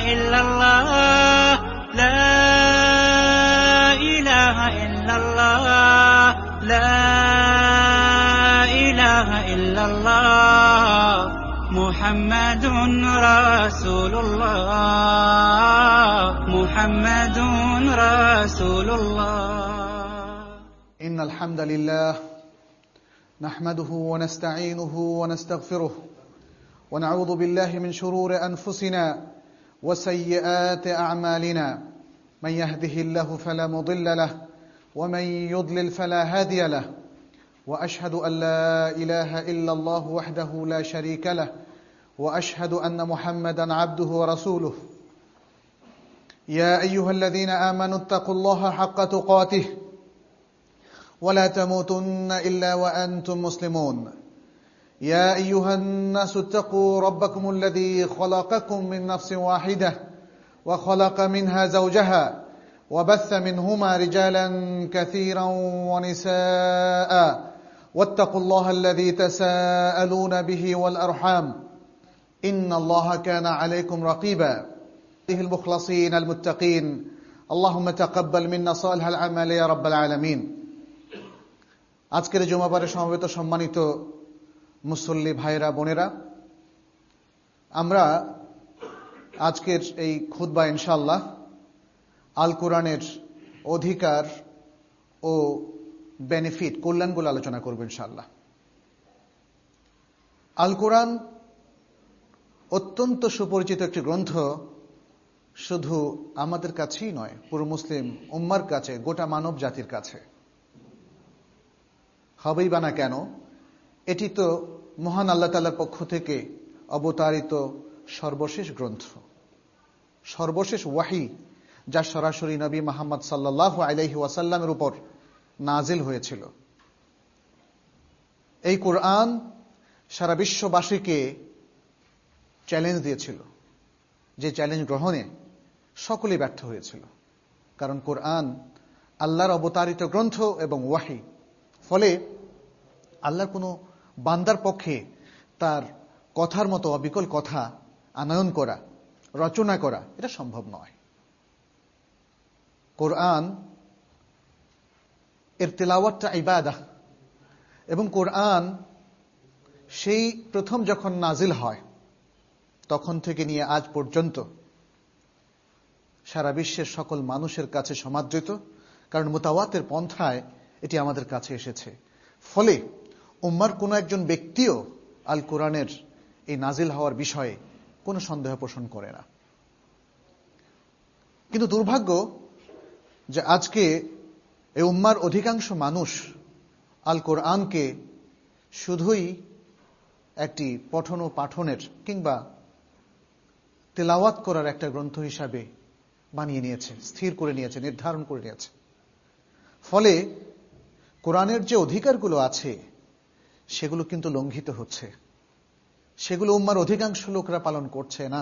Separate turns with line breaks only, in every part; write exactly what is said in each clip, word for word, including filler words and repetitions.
إلا الله لا إله إلا الله لا إله إلا الله محمد رسول الله محمد رسول الله.
إن الحمد لله نحمده ونستعينه ونستغفره ونعوذ بالله من شرور أنفسنا وسيئات أعمالنا من يهده الله فلا مضل له ومن يضلل فلا هادي له وأشهد أن لا إله إلا الله وحده لا شريك له وأشهد أن محمدا عبده ورسوله. يا أيها الذين آمنوا اتقوا الله حق تقاته ولا تموتن إلا وأنتم مسلمون. يا أيها الناس اتقوا ربكم الذي خلقكم من نفس واحدة وخلق منها زوجها وبث منهما رجالا كثيرا ونساء واتقوا الله الذي تساءلون به والأرحام إن الله كان عليكم رقيبا. المخلصين المتقين اللهم تقبل منا صالح الأعمال يا رب العالمين. আজকের জুমাবারে সমবেত সম্মানিত মুসল্লি ভাইরা বোনেরা, আমরা আজকের এই খুতবা ইনশাআল্লাহ আল কোরআনের অধিকার ও বেনিফিট কল্যাণগুলো আলোচনা করব ইনশাআল্লাহ। আল কোরআন অত্যন্ত সুপরিচিত একটি গ্রন্থ, শুধু আমাদের কাছেই নয়, পুরো মুসলিম উম্মার কাছে, গোটা মানব জাতির কাছে। হবেই বা না কেন, এটি তো মহান আল্লাহ তাআলার পক্ষ থেকে অবতারিত সর্বশেষ গ্রন্থ, সর্বশেষ ওয়াহি, যা সরাসরি নবী মুহাম্মদ সাল্লাল্লাহু আলাইহি ওয়াসাল্লামের উপর নাজিল হয়েছিল। এই কোরআন সারা বিশ্ববাসীকে চ্যালেঞ্জ দিয়েছিল, যে চ্যালেঞ্জ গ্রহণে সকলেই ব্যর্থ হয়েছিল। কারণ কোরআন আল্লাহর অবতারিত গ্রন্থ এবং ওয়াহি, ফলে আল্লাহর কোনো বান্দার পক্ষে তার কথার মতো অবিকল কথা আনয়ন করা, রচনা করা, এটা সম্ভব নয়। কোরআন এর তেলাওয়াতটা ইবাদাহ, এবং কোরআন সেই প্রথম যখন নাজিল হয় তখন থেকে নিয়ে আজ পর্যন্ত সারা বিশ্বের সকল মানুষের কাছে সমাদৃত, কারণ মুতাওয়াতির পন্থায় এটি আমাদের কাছে এসেছে। ফলে উম্মার কোনো একজন ব্যক্তিও আল কোরআনের এই নাজিল হওয়ার বিষয়ে কোনো সন্দেহ পোষণ করে না। কিন্তু দুর্ভাগ্য যে আজকে এই উম্মার অধিকাংশ মানুষ আল কোরআনকে শুধুই একটি পঠন ও পাঠনের কিংবা তেলাওয়াত করার একটা গ্রন্থ হিসাবে বানিয়ে নিয়েছে, স্থির করে নিয়েছে, নির্ধারণ করে নিয়েছে। ফলে কোরআনের যে অধিকারগুলো আছে সেগুলো কিন্তু লঙ্ঘিত হচ্ছে, সেগুলো উম্মার অধিকাংশ লোকরা পালন করছে না।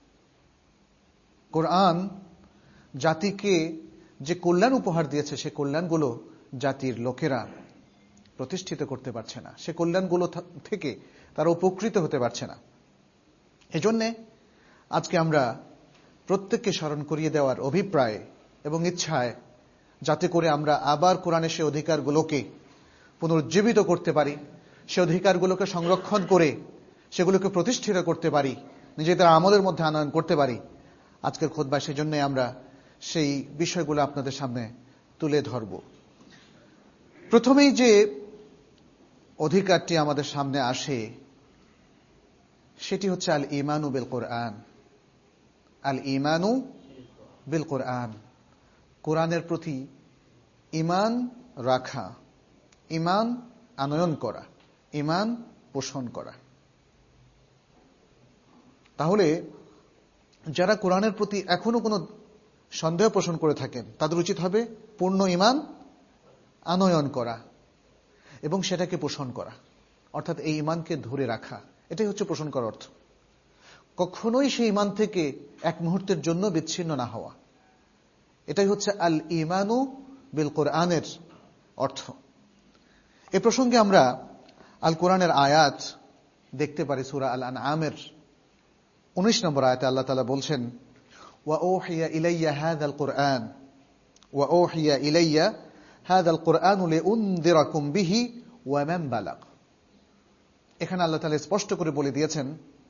কোরআন জাতিকে যে কল্যাণ উপহার দিয়েছে, সে কল্যাণগুলো জাতির লোকেরা প্রতিষ্ঠিত করতে পারছে না, সে কল্যাণগুলো থেকে তারা উপকৃত হতে পারছে না। এজন্যে আজকে আমরা প্রত্যেককে স্মরণ করিয়ে দেওয়ার অভিপ্রায়ে এবং ইচ্ছায়, যাতে করে আমরা আবার কোরআনের সে অধিকারগুলোকে পুনরুজ্জীবিত করতে পারি, সে অধিকারগুলোকে সংরক্ষণ করে সেগুলোকে প্রতিষ্ঠিত করতে পারি, নিজেদের আমলের মধ্যে আনয়ন করতে পারি, আজকের খুতবা সেজন্যই আমরা সেই বিষয়গুলো আপনাদের সামনে তুলে ধরব। প্রথমেই যে অধিকারটি আমাদের সামনে আসে সেটি হচ্ছে আল ঈমানু বিল কোরআন। আল ঈমানু বিল কোরআন, কোরআনের প্রতি ঈমান রাখা, ঈমান আনয়ন করা, ঈমান পোষণ করা। তাহলে যারা কোরআনের প্রতি এখনো কোনো সন্দেহ পোষণ করে থাকেন, তাদের উচিত হবে পূর্ণ ঈমান আনয়ন করা এবং সেটাকে পোষণ করা, অর্থাৎ এই ঈমানকে ধরে রাখা। এটাই হচ্ছে পোষণ করার অর্থ। কখনোই সেই ঈমান থেকে এক মুহূর্তের জন্য বিচ্ছিন্ন না হওয়া, এটাই হচ্ছে আল ঈমানু বিল কোরআনের অর্থ। এ প্রসঙ্গে আমরা আল কোরআনের আয়াত দেখতে পারি। সূরা আল আনআমের উনিশ নম্বর আয়াতে আল্লাহ তাআলা বলছেন, وأوحي إلي هذا القرآن وأوحي إلي هذا القرآن لأنذركم به ومن بلغ। এখানে আল্লাহ তাআলা স্পষ্ট করে বলে দিয়েছেন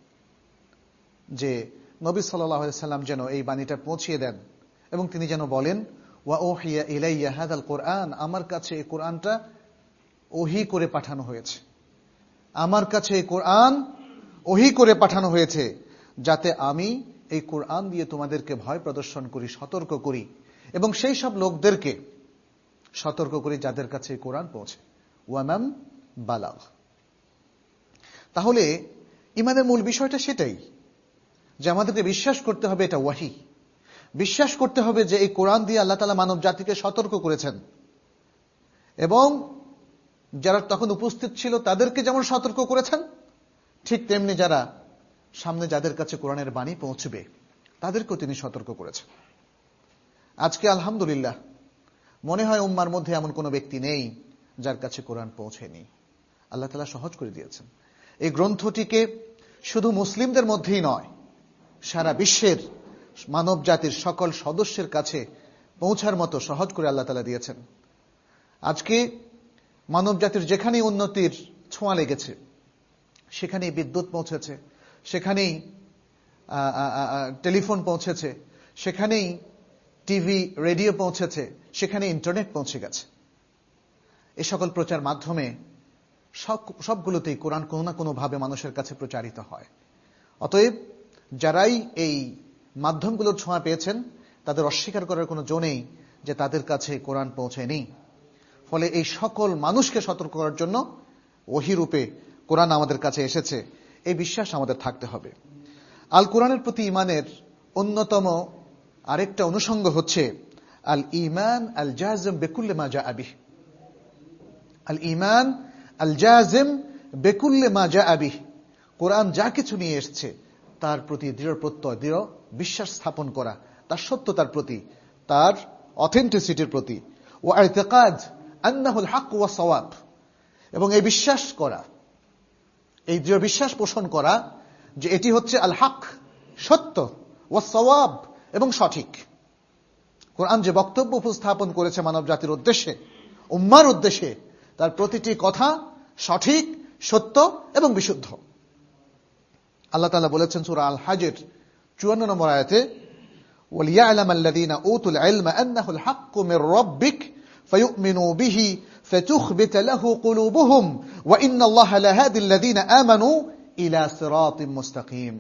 যে নবী সাল্লাল্লাহু আলাইহি সাল্লাম যেন এই বাণীটা পৌঁছিয়ে দেন এবং তিনি যেন বলেন ওয়াউহিয়া ইলাইয়া হাদাল কোরআন, আমার কাছে এই কোরআনটা ওহী করে পাঠানো হয়েছে, আমার কাছে এই কোরআন ওহী করে পাঠানো হয়েছে যাতে আমি এই কোরআন দিয়ে তোমাদেরকে ভয় প্রদর্শন করি, সতর্ক করি এবং সেই সব লোকদেরকে সতর্ক করি যাদের কাছে এই কোরআন পৌঁছে। ওয়ামান বালাগ। তাহলে ঈমানের মূল বিষয়টা সেটাই যে আমাদেরকে বিশ্বাস করতে হবে এটা ওয়াহী, বিশ্বাস করতে হবে যে এই কোরআন দিয়ে আল্লাহ তাআলা মানব জাতিকে সতর্ক করেছেন এবং যারা তখন উপস্থিত ছিল তাদেরকে যেমন সতর্ক করেছেন ঠিক তেমনি যারা সামনে যাদের কাছে কোরআনের বাণী পৌঁছবে তাদেরকেও তিনি সতর্ক করেছেন। আজকে আলহামদুলিল্লাহ মনে হয় উম্মার মধ্যে এমন কোনো ব্যক্তি নেই যার কাছে কোরআন পৌঁছেনি। আল্লাহ তাআলা সহজ করে দিয়েছেন। এই গ্রন্থটিকে শুধু মুসলিমদের মধ্যেই নয়, সারা বিশ্বের মানব জাতির সকল সদস্যের কাছে পৌঁছার মতো সহজ করে আল্লাহ তাআলা দিয়েছেন। আজকে মানব জাতির যেখানেই উন্নতির ছোঁয়া লেগেছে, সেখানেই বিদ্যুৎ পৌঁছেছে, সেখানেই টেলিফোন পৌঁছেছে, সেখানেই টিভি রেডিও পৌঁছেছে, সেখানে ইন্টারনেট পৌঁছে গেছে। এই সকল প্রচার মাধ্যমে সব সবগুলোতেই কোরআন কোনো না কোনো ভাবে মানুষের কাছে প্রচারিত হয়। অতএব যারাই এই মাধ্যমগুলোর ছোঁয়া পেয়েছেন তাদের অস্বীকার করার কোনো জো নেই যে তাদের কাছে কোরআন পৌঁছেনি। ফলে এই সকল মানুষকে সতর্ক করার জন্য ওহী রূপে কোরআন আমাদের কাছে এসেছে, এই বিশ্বাস আমাদের থাকতে হবে। আল কোরআনের প্রতি ঈমানের অন্যতম আরেকটা অনুষঙ্গ হচ্ছে আল ঈমান আল জাযিম বিকুল্লি মা জাআ বিহি। আল ঈমান আল জাযিম বিকুল্লি মা জাআ বিহি, কোরআন যা কিছু নিয়ে এসেছে তার প্রতি দৃঢ় প্রত্যয়, দৃঢ় বিশ্বাস স্থাপন করা, তার সত্যতার প্রতি, তার অথেন্টিসিটির প্রতি। ওয়া ইতিকাদ আন্নাহুল হক ওয়া সাওয়াব, এবং এই বিশ্বাস করা, এই দৃঢ় বিশ্বাস পোষণ করা যে এটি হচ্ছে আল হক, সত্য, ওয়া সাওয়াব, এবং সঠিক। কোরআন যে বক্তব্য উপস্থাপন করেছে মানব জাতির উদ্দেশ্যে, উম্মার উদ্দেশ্যে, তার প্রতিটি কথা সঠিক, সত্য এবং বিশুদ্ধ। আল্লাহ তাআলা বলেছেন সূরা আল হজের চুয়ান্ন নম্বর আয়াতে ওয়ালিয়া'লাম আল্লাযীনা উতুল ইলমা আন্নাহুল হাক্কু মির রাব্বিক ফায়ুমিনু বিহি ফাতুখবিত লাহু কুলুবুহুম ওয়া ইন্নাল্লাহা লাহাদিল লাযীনা আমানু ইলা সিরাতিম মুস্তাকিম।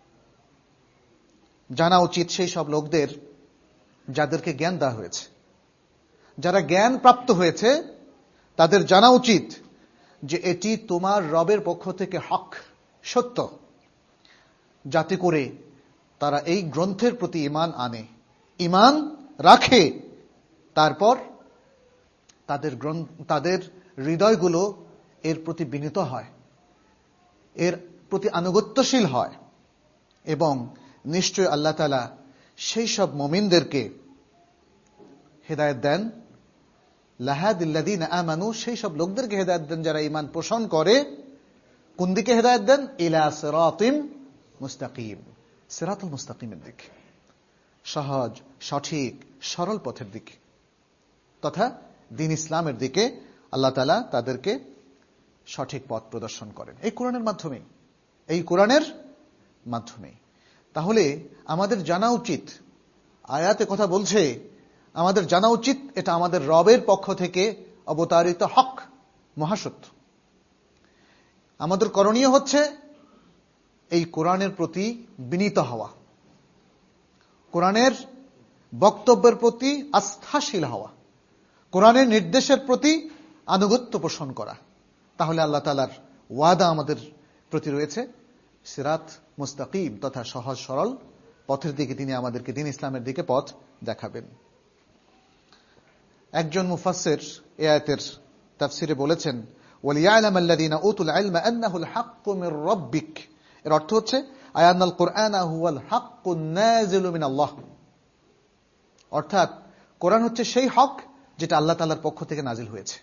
জানা উচিত সেই সব লোকদের যাদেরকে জ্ঞান দেওয়া হয়েছে, যারা জ্ঞান প্রাপ্ত হয়েছে তাদের জানা উচিত যে এটি তোমার রবের পক্ষ থেকে হক, সত্য, যাতে করে তারা এই গ্রন্থের প্রতি ঈমান আনে, ঈমান রাখে, তারপর তাদের গ্রন্থ তাদের হৃদয়গুলো এর প্রতি বিনীত হয়, এর প্রতি আনুগত্যশীল হয় এবং নিশ্চয় আল্লাহ তাআলা সেই সব মুমিনদেরকে হেদায়েত দেন, লাহাদিল্লাযীনা আমানু, সেই সব লোকদেরকে হেদায়েত দেন যারা ঈমান পোষণ করে। কোন দিকে হেদায়েত দেন? ইলা সিরাতিম মুস্তাকিম, সিরাতুল মুস্তাকিমের দিকে, সহজ, সঠিক, সরল পথের দিকে, তথা দ্বীন ইসলামের দিকে আল্লাহ তাআলা তাদেরকে সঠিক পথ প্রদর্শন করেন এই কোরআনের মাধ্যমে, এই কোরআনের মাধ্যমে। তাহলে আমাদের জানা উচিত, আয়াতে কথা বলছে, আমাদের জানা উচিত এটা আমাদের রবের পক্ষ থেকে অবতারিত হক, মহাসত্য। আমাদের করণীয় হচ্ছে এই কোরআনের প্রতি বিনীত হওয়া, কোরআনের বক্তব্যের প্রতি আস্থাশীল হওয়া, কোরআনের নির্দেশের প্রতি আনুগত্য পোষণ করা। তাহলে আল্লাহ তাআলার ওয়াদা আমাদের প্রতি রয়েছে সিরাত মুস্তাকিম তথা সহজ সরল পথের দিকে তিনি আমাদেরকে দ্বীন ইসলামের দিকে পথ দেখাবেন। একজন মুফাসসির এই আয়াতের তাফসিরে বলেছেন ওয়ালিয়া'লাম আল্লাযীনা উতুল ইলমা আন্নাহুল হাক্কু মির রাব্বিক, এর অর্থ হচ্ছে আয়ানাল কুরআনা হুয়াল হাক্কুন নাযিলু মিনাল্লাহ, অর্থাৎ কোরআন হচ্ছে সেই হক যেটা আল্লাহ তাআলার পক্ষ থেকে নাজিল হয়েছে।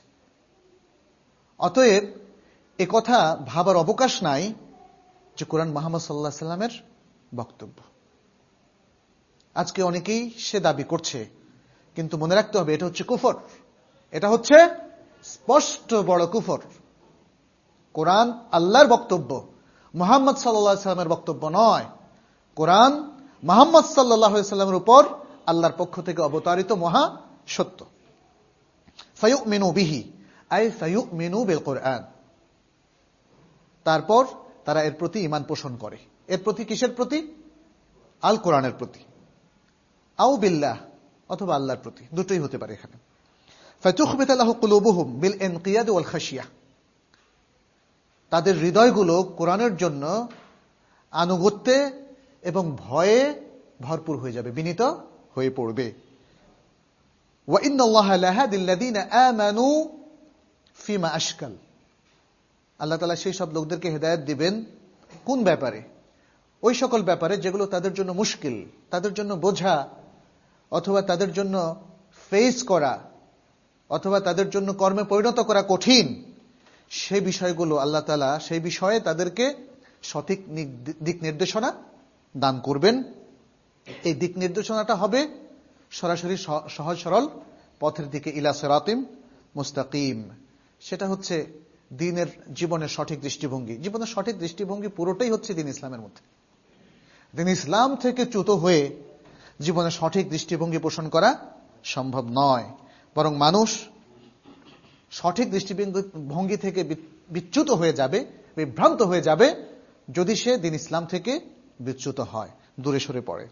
অতএব এ কথা ভাবার অবকাশ নাই যে কোরআন মুহাম্মদ সাল্লাল্লাহু আলাইহি সাল্লামের বক্তব্য। আজকে অনেকেই সে দাবি করছে, কিন্তু মনে রাখতে হবে এটা হচ্ছে কুফর। এটা হচ্ছে স্পষ্ট বড় কুফর। কোরআন আল্লাহর বক্তব্য, মুহাম্মদ সাল্লাল্লাহু আলাইহি সাল্লামের বক্তব্য নয়। কোরআন মুহাম্মদ সাল্লাল্লাহু আলাইহি সাল্লামের উপর আল্লাহর পক্ষ থেকে অবতারিত মহা সত্য। ফায়ুমিনু বিহি আই ফায়ুমিনু বিল কোরআন। তারপর তারা এর প্রতি ঈমান পোষণ করে। এর প্রতি কিসের প্রতি? আল কোরআনের প্রতি। আও বিল্লাহ, অথবা আল্লাহর প্রতি, দুটোই হতে পারে এখানে। ফাতুখবিত লাহু কুলুবুহুম বিল ইনকিয়াদ ওয়াল খাশিয়া। তাদের হৃদয়গুলো কোরআনের জন্য আনুগত্যে এবং ভয়ে ভরপুর হয়ে যাবে, বিনীত হয়ে পড়বে। ওয়া ইন্নাল্লাহা লাহাদিল লাযিনা আমানু ফিমা আশকাল। আল্লাহ তাআলা সেই সব লোকদেরকে হেদায়েত দিবেন কোন ব্যাপারে? ওই সকল ব্যাপারে যেগুলো তাদের জন্য মুশকিল, তাদের জন্য বোঝা, অথবা তাদের জন্য ফেস করা, অথবা তাদের জন্য কর্মে পরিণত করা কঠিন, সেই বিষয়গুলো আল্লাহ তাআলা সেই বিষয়ে তাদেরকে সঠিক দিক নির্দেশনা দান করবেন। এই দিক নির্দেশনাটা হবে সরাসরি সহজ সরল পথের দিকে, ইলা সিরাতিম মুস্তাকিম। সেটা হচ্ছে দ্বীনের জীবনের সঠিক দৃষ্টিভঙ্গি। জীবনের সঠিক দৃষ্টিভঙ্গি পুরোটাই হচ্ছে দ্বীন ইসলামের মধ্যে। দ্বীন ইসলাম থেকে চ্যুত হয়ে জীবনের সঠিক দৃষ্টিভঙ্গি পোষণ করা সম্ভব নয়, বরং মানুষ সঠিক দৃষ্টিভঙ্গি থেকে বিচ্যুত হয়ে যাবে, বিভ্রান্ত হয়ে যাবে যদি সে দ্বীন ইসলাম থেকে বিচ্যুত হয়, দূরে সরে পড়ে।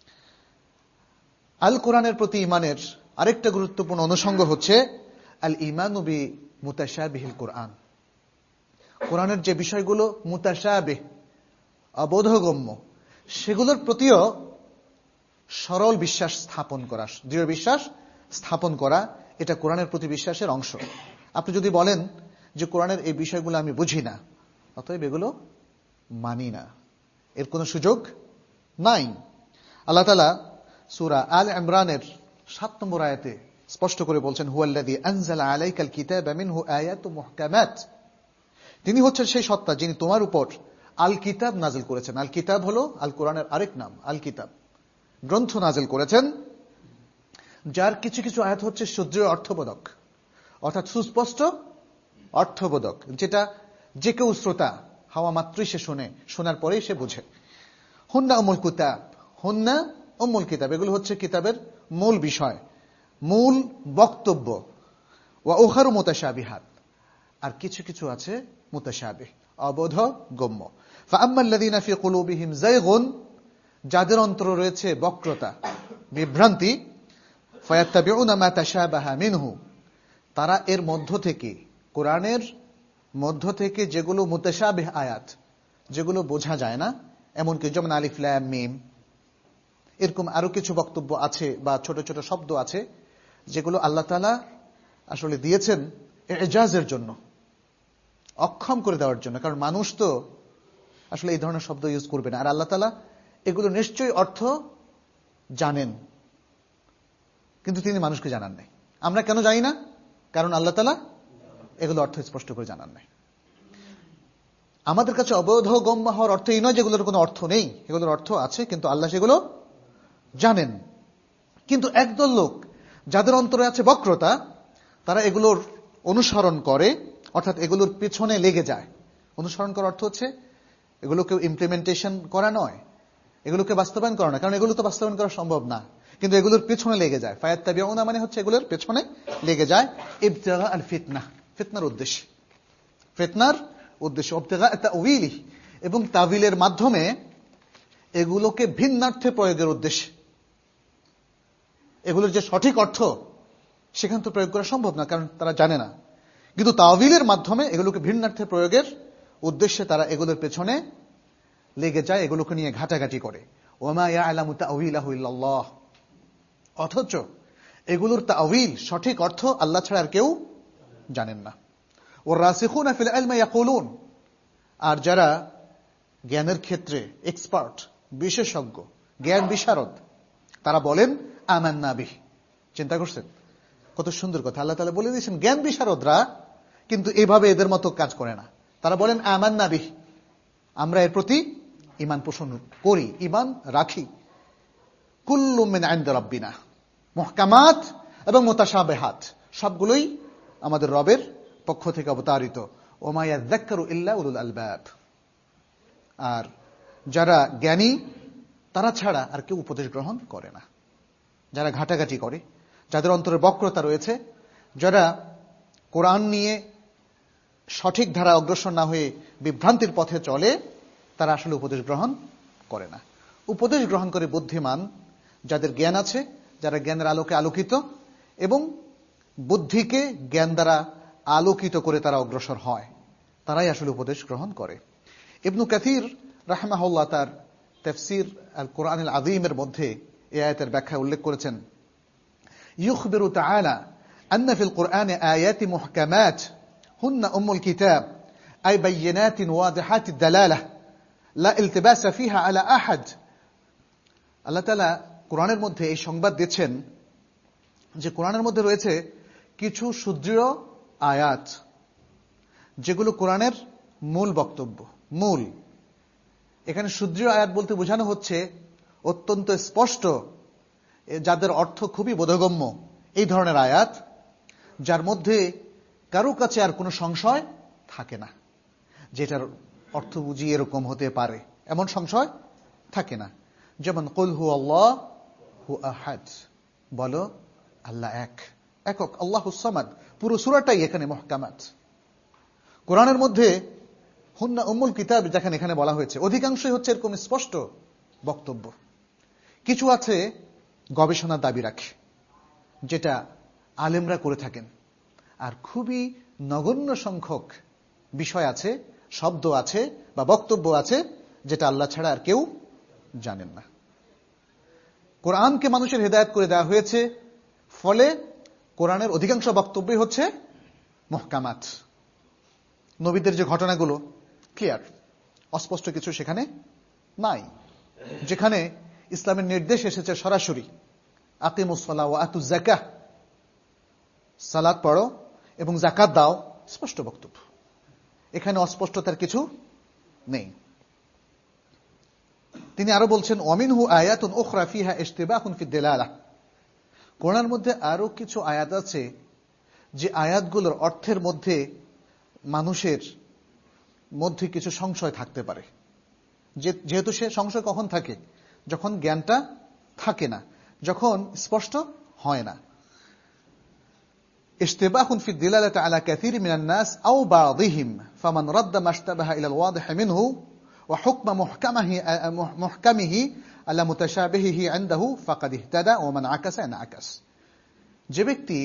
আল কোরআনের প্রতি ঈমানের আরেকটা গুরুত্বপূর্ণ অনুষঙ্গ হচ্ছে আল ঈমানু বি মুতাশাবিহিল কোরআন। কোরআনের যে বিষয়গুলো মুতাশাবিহ, অবোধগম্য, সেগুলোর প্রতিও সরল বিশ্বাস স্থাপন করা, দৃঢ় বিশ্বাস স্থাপন করা, এটা কোরআনের প্রতি বিশ্বাসের অংশ। আপনি যদি বলেন যে কোরআনের এই বিষয়গুলো আমি বুঝি না, অতএব এগুলো মানি না, এর কোনো সুযোগ নাই। আল্লাহ তাআলা সূরা আল ইমরানের সাত নম্বর আয়াতে স্পষ্ট করে বলছেন, হুয়াল্লাযী আনজালা আলাইকাল কিতাবা মিনহু আয়াতুম মুহকামাত। তিনি হচ্ছেন সেই সত্তা যিনি তোমার উপর আল কিতাব নাজিল করেছেন। আল কিতাব হলো আল কোরআনের আরেক নাম। আল কিতাব গ্রন্থ নাজিল করেছেন, যার কিছু কিছু আয়াত হচ্ছে সুদৃঢ় অর্থবোধক, অর্থাৎ সুস্পষ্ট অর্থবোধক, যেটা যে কেউ শ্রোতা হওয়া মাত্রই সে শোনে, শোনার পরেই সে বুঝে। হুন্না উমুল কিতাব, হুন্না উম্মুল কিতাব, এগুলো হচ্ছে কিতাবের মূল বিষয়, মূল বক্তব্য। ওয়া উখারু মুতাশাবিহাত, আর কিছু কিছু আছে মুতাশাবিহ, অবোধগম্য। ফাআম্মাল্লাযীনা ফি কুলুবিহিম যায়গুন, যাদের অন্তরে রয়েছে বক্রতা, বিভ্রান্তি, ফায়াত্তাবিউনা মা তাশাবাহা মিনহু, তারা এর মধ্য থেকে, কোরআনের মধ্য থেকে যেগুলো মুতাশাবিহ আয়াত, যেগুলো বোঝা যায় না, এমনকি যেমন আলিফ লাম মিম, এরকম আরো কিছু বক্তব্য আছে বা ছোট ছোট শব্দ আছে যেগুলো আল্লাহ তাআলা আসলে দিয়েছেন ইজাজের জন্য, অক্ষম করে দেওয়ার জন্য। কারণ মানুষ তো আসলে এই ধরনের শব্দ ইউজ করবে না, আর আল্লাহ তাআলা এগুলো নিশ্চয়ই অর্থ জানেন, কিন্তু তিনি মানুষকে জানান নাই। আমরা কেন জানি না? কারণ আল্লাহ তাআলা এগুলো অর্থ স্পষ্ট করে জানান নাই। আমাদের কাছে অবোধগম্য হওয়ার অর্থ এই নয় যেগুলোর কোনো অর্থ নেই, এগুলোর অর্থ আছে, কিন্তু আল্লাহ সেগুলো জানেন। কিন্তু একদল লোক যাদের অন্তরে আছে বক্রতা, তারা এগুলোর অনুসরণ করে, অর্থাৎ এগুলোর পিছনে লেগে যায়। অনুসরণ করার অর্থ হচ্ছে এগুলোকে ইমপ্লিমেন্টেশন করা নয়, এগুলোকে বাস্তবায়ন করা না, কারণ এগুলো তো বাস্তবায়ন করা সম্ভব না, কিন্তু এগুলোর পেছনে লেগে যায়। ফায়াত্তাবিউনা মানে হচ্ছে এগুলোর পেছনে লেগে যায়, ইবতিগা আল ফিতনা, ফিতনার উদ্দেশ্যে, ফিতনার উদ্দেশ্যে, ইবতিগা তাউইলি, এবং তাবিলের মাধ্যমে এগুলোকে ভিন্নার্থে প্রয়োগের উদ্দেশ্যে। এগুলোর যে সঠিক অর্থ সেখান তো প্রয়োগ করা সম্ভব না, কারণ তারা জানে না, কিন্তু তাওয়িলের মাধ্যমে এগুলোকে ভিন্নার্থে প্রয়োগের উদ্দেশ্যে তারা এগুলোর পেছনে লেগে যায়, এগুলোকে নিয়ে ঘাটাঘাটি করে। ওমা ইয়ালামু তাওয়িলাহু ইল্লাল্লাহ, অথচ এগুলোর তাওয়িল, সঠিক অর্থ আল্লাহ ছাড়া আর কেউ জানেন না। ওয়ার রাসিখুনা ফিল ইলমি ইয়াকুলুন, আর যারা জ্ঞানের ক্ষেত্রে এক্সপার্ট, বিশেষজ্ঞ, জ্ঞান বিশারদ, তারা বলেন আমান্না বিহি। চিন্তা করছেন কত সুন্দর কথা, আল্লাহ তাআলা বলে দিয়েছেন জ্ঞান বিশারদরা কিন্তু এভাবে এদের মতো কাজ করে না। তারা বলেন আমান্না বিহি, আমরা এর প্রতি ঈমান পোষণ করি, ঈমান রাখি। কুল্লু মিন ইনদি রাব্বিনা, মুহকামাত এবং মুতাশাবিহাত সবগুলোই আমাদের রবের পক্ষ থেকে অবতারিত। ওমা ইয়াযাক্কারু ইল্লা উলুল আলবাব, আর যারা জ্ঞানী তারা ছাড়া আর কেউ উপদেশ গ্রহণ করে না। যারা ঘাটাঘাটি করে, যাদের অন্তরে বক্রতা রয়েছে, যারা কোরআন নিয়ে সঠিক ধারা অগ্রসর না হয়ে বিভ্রান্তির পথে চলে, তারা আসলে উপদেশ গ্রহণ করে না। উপদেশ গ্রহণ করে বুদ্ধিমান, যাদের জ্ঞান আছে, যারা জ্ঞানের আলোকে আলোকিত এবং বুদ্ধিকে জ্ঞান দ্বারা আলোকিত করে তারা অগ্রসর হয়, তারাই আসলে উপদেশ গ্রহণ করে। ইবনু কাসির রাহিমাহুল্লাহ তার তাফসীর আল কুরআন আল আযীমের মধ্যে এই আয়াতের ব্যাখ্যা উল্লেখ করেছেন, ইউখবিরু তাআলা আন্না ফিল কুরআনি আয়াতি মুহকামাত হুন্না উম্মুল কিতাব আই বায়িনাতিন ওয়াদিহাতিদ দালালাহ লা ইলতিবাসা ফিহা আলা আহাদ। আল্লাহ তাআলা কোরআনের মধ্যে এই সংবাদ দিচ্ছেন যে কোরআনের মধ্যে রয়েছে কিছু সুদৃঢ় আয়াত, যেগুলো কোরআনের মূল বক্তব্য, মূল। এখানে সুদৃঢ় আয়াত বলতে বোঝানো হচ্ছে অত্যন্ত স্পষ্ট, যাদের অর্থ খুবই বোধগম্য, এই ধরনের আয়াত, যার মধ্যে কারো কাছে আর কোনো সংশয় থাকে না, যেটার অর্থ বুঝি এরকম হতে পারে এমন সংশয় থাকে না। যেমন কুল হু আল্লাহু আহাদ, বলো আল্লাহ এক, একক, আল্লাহুস সামাদ। পুরো সূরাটাই এখানে মুহকামাত। কোরআনের মধ্যে হুন্না উম্মুল কিতাব যেখানে এখানে বলা হয়েছে, অধিকাংশই হচ্ছে এরকম স্পষ্ট বক্তব্য। কিছু আছে গবেষণার দাবি রাখে, যেটা আলেমরা করে থাকেন, আর খুবই নগণ্য সংখ্যক বিষয় আছে, শব্দ আছে বা বক্তব্য আছে, যেটা আল্লাহ ছাড়া আর কেউ জানেন না। কোরআনকে মানুষের হেদায়েত করে দেওয়া হয়েছে, ফলে কোরআনের অধিকাংশ বক্তব্যই হচ্ছে মুহকামাত। নবীদের যে ঘটনাগুলো ক্লিয়ার, অস্পষ্ট কিছু সেখানে নাই। যেখানে ইসলামের নির্দেশ এসেছে সরাসরি, আকিমুস সালাহ ওয়া আতুজ যাকাহ, সালাত পড়ো এবং যাকাত দাও, স্পষ্ট বক্তব্য। এখানে অস্পষ্টতার কিছু নেই। তিনি আরো বলছেন, ওয়ামিনহু আয়াতুন উখরা ফিহা ইশতিবাহুন ফিদ দিলালাহ, কোরআনের মধ্যে আরো কিছু আয়াত আছে যে আয়াতগুলোর অর্থের মধ্যে মানুষের মধ্যে কিছু সংশয় থাকতে পারে। যেহেতু সে সংশয় কখন থাকে, যখন জ্ঞানটা থাকে না, যখন স্পষ্ট হয় না। ইশতিবাহুন ফিদ দিলালাতি আলা কাসীরিন মিনান নাস আও বা'দিহিম ফামান রাদ্দা মাশতাবাহা ইলা আল-ওয়াদিহ মিনহু ওয়া হুকমা মুহকামিহি মুহকামিহি আলা মুতাশাবিহিহি ইনদাহু ফাকাদ ইহতাদা ওয়া মান আকাসা আকাস। যে ব্যক্তি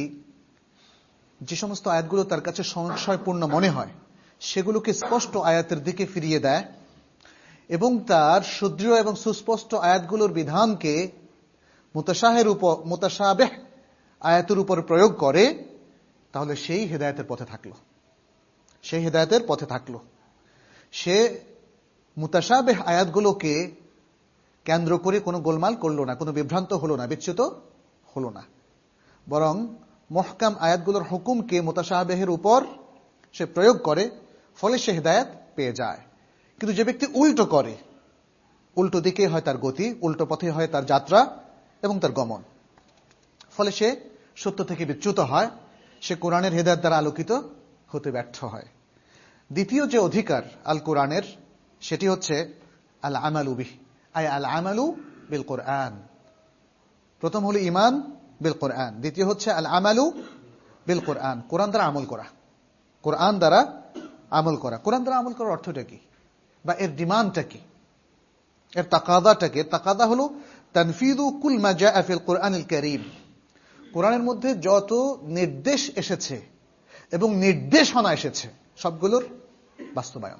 যে সমস্ত আয়াতগুলো তার কাছে সংশয়পূর্ণ মনে হয়, সেগুলোকে স্পষ্ট আয়াতের দিকে ফিরিয়ে দেয় এবং তার সুদৃঢ় এবং সুস্পষ্ট আয়াতগুলোর বিধানকে মুতাশাহের উপর মুতাশাবিহ আয়াতের উপর প্রয়োগ করে, তাহলে সেই হেদায়েতের পথে থাকলো, সেই হেদায়েতের পথে থাকলো। সে মুতাশাবিহ আয়াতগুলোকে কেন্দ্র করে কোনো গোলমাল করলো না, কোনো বিভ্রান্ত হলো না, বিচ্যুত হলো না, বরং মুহকাম আয়াতগুলোর হুকুমকে মুতাশাবিহের উপর সে প্রয়োগ করে, ফলে সে হেদায়েত পেয়ে যায়। কিন্তু যে ব্যক্তি উল্টো করে, উল্টো দিকে হয় তার গতি, উল্টো পথে হয় তার যাত্রা এবং তার গমন, ফলে সে সত্য থেকে বিচ্যুত হয়, সে কোরআনের হেদায়েত দ্বারা আলোকিত হতে ব্যর্থ হয়। দ্বিতীয় যে অধিকার আল কোরআনের, সেটি হচ্ছে আল আমালু বিহি, আই আল আমালু বিল কোরআন। প্রথম হলো ঈমান বিল কোরআন, দ্বিতীয় হচ্ছে আল আমালু বিল কোরআন, কোরআন দ্বারা আমল করা, কোরআন দ্বারা আমল করা। কোরআন দ্বারা আমল করার অর্থটা কি, বা এর ডিমান্ডটা কি, এর তাকাদাটা কি? তাকাদা হলো তানফিদু কুল মা জাআ ফিল কোরআনিল কারীম, কোরআনের মধ্যে যত নির্দেশ এসেছে এবং নির্দেশনা এসেছে সবগুলোর বাস্তবায়ন।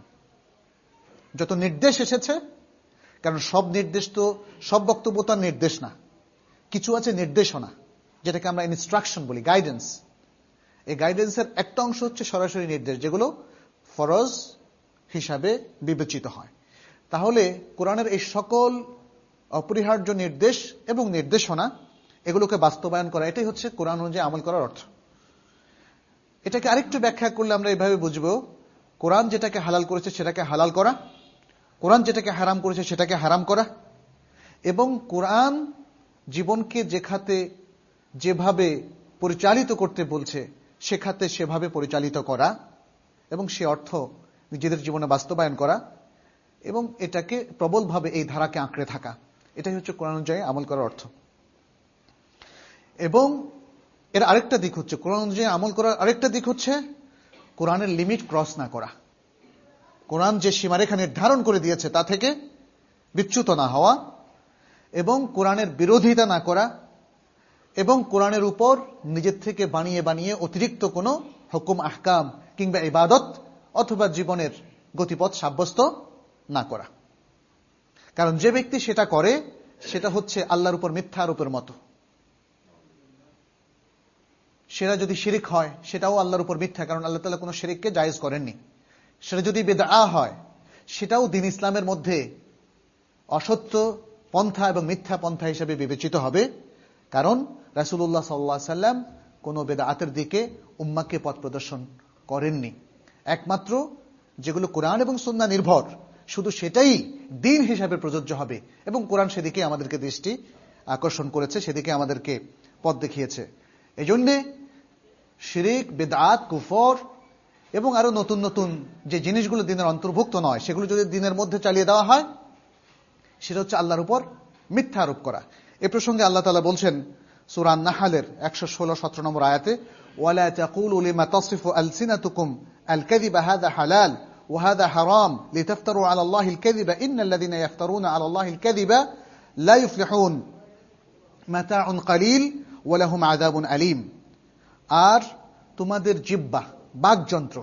যত নির্দেশ এসেছে, কারণ সব নির্দেশ তো, সব বক্তব্য তার নির্দেশ না, কিছু আছে নির্দেশনা, যেটাকে আমরা ইনস্ট্রাকশন বলি, গাইডেন্স। এই গাইডেন্সের একটা অংশ হচ্ছে সরাসরি নির্দেশ, যেগুলো ফরজ হিসাবে বিবেচিত হয়। তাহলে কোরআনের এই সকল অপরিহার্য নির্দেশ এবং নির্দেশনা, এগুলোকে বাস্তবায়ন করা, এটাই হচ্ছে কোরআন অনুযায়ী আমল করার অর্থ। এটাকে আরেকটু ব্যাখ্যা করলে আমরা এইভাবে বুঝবো, কোরআন যেটাকে হালাল করেছে সেটাকে হালাল করা, কোরআন যেটাকে হারাম করেছে সেটাকে হারাম করা, এবং কোরআন জীবনকে যে খাতে যেভাবে পরিচালিত করতে বলছে সে খাতে সেভাবে পরিচালিত করা এবং সে অর্থ নিজেদের জীবনে বাস্তবায়ন করা এবং এটাকে প্রবলভাবে এই ধারাকে আঁকড়ে থাকা, এটাই হচ্ছে কোরআন অনুযায়ী আমল করার অর্থ। এবং এর আরেকটা দিক হচ্ছে, কোরআন অনুযায়ী আমল করার আরেকটা দিক হচ্ছে কোরআনের লিমিট ক্রস না করা। কোরআন যে সীমারেখা নির্ধারণ করে দিয়েছে তা থেকে বিচ্যুত না হওয়া এবং কোরআনের বিরোধিতা না করা এবং কোরআনের উপর নিজের থেকে বানিয়ে বানিয়ে অতিরিক্ত কোনো হুকুম আহকাম কিংবা ইবাদত অথবা জীবনের গতিপথ সাব্যস্ত না করা। কারণ যে ব্যক্তি সেটা করে সেটা হচ্ছে আল্লাহর উপর মিথ্যা আরোপের মতো। সেটা যদি শিরিক হয় সেটাও আল্লাহর উপর মিথ্যা, কারণ আল্লাহ তাআলা কোনো শিরিককে জায়েজ করেননি। সেটা যদি বিদআ হয় সেটাও দ্বীন ইসলামের মধ্যে অসত্য পন্থা এবং মিথ্যা পন্থা হিসেবে বিবেচিত হবে, কারণ রাসূলুল্লাহ সাল্লাল্লাহু আলাইহি ওয়াসাল্লাম কোনো বিদআতের দিকে উম্মাহকে পথ প্রদর্শন করেননি। একমাত্র যেগুলো কোরআন এবং সুন্নাহ নির্ভর শুধু সেটাই দ্বীন হিসাবে প্রযোজ্য হবে এবং কোরআন সেদিকে আমাদেরকে দৃষ্টি আকর্ষণ করেছে, সেদিকে আমাদেরকে পথ দেখিয়েছে। এজন্যে শিরিক, বিদআত, কুফর এবং আরো নতুন নতুন যে জিনিসগুলো দ্বীনের অন্তর্ভুক্ত নয় সেগুলো যদি দ্বীনের মধ্যে চালিয়ে দেওয়া হয় সেটা হচ্ছে আল্লাহর উপর মিথ্যা আরোপ করা। এ প্রসঙ্গে আল্লাহ তাআলা বলছেন সূরা আন-নাহলের একশো ষোলো সতেরো নম্বর আয়াতে, ওয়ালা তাকুলু লিমা তাসিফু আলসিনাতুকুম আল-কাযিবা হাযা হালাল ওয়া হাযা হারাম লিতাফতারু আলা আল্লাহিল কাযিবা ইন্নাল্লাযীনা ইফতারুনা আলা আল্লাহিল কাযিবা লা ইফলিহুন মাতাউন কালিল ওয়া লাহুম আযাবুন আলীম। আর তোমাদের জিহ্বা, বাকযন্ত্র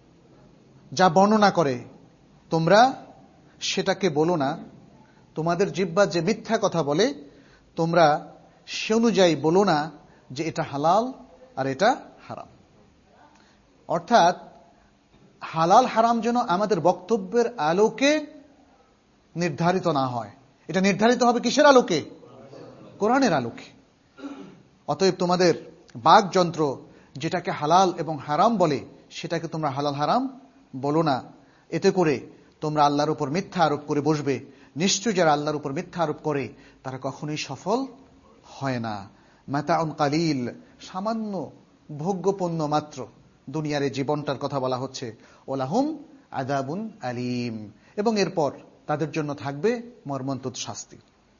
যা বর্ণনা করে তোমরা সেটাকে বলো না, তোমাদের জিহ্বা যে মিথ্যা কথা বলে তোমরা সে অনুযায়ী বলো না যে এটা হালাল আর এটা হারাম। অর্থাৎ হালাল হারাম যেন আমাদের বক্তব্যের আলোকে নির্ধারিত না হয়, এটা নির্ধারিত হবে কিসের আলোকে? কোরআনের আলোকে। অতএব তোমাদের বাকযন্ত্র যেটাকে হালাল এবং হারাম বলে সেটাকে তোমরা হালাল হারাম বলো না, এতে করে তোমরা আল্লাহর উপর মিথ্যা আরোপ করে বসবে। নিশ্চয় যারা আল্লাহর উপর মিথ্যা আরোপ করে তারা কখনোই সফল হয় না। মাতাউন কালিল, সামান্য ভোগ্যপণ্য মাত্র দুনিয়ার এই জীবনটার কথা বলা হচ্ছে। ওয়ালাহুম আযাবুন আলীম, এবং এরপর তাদের জন্য থাকবে মর্মন্তুদ শাস্তি।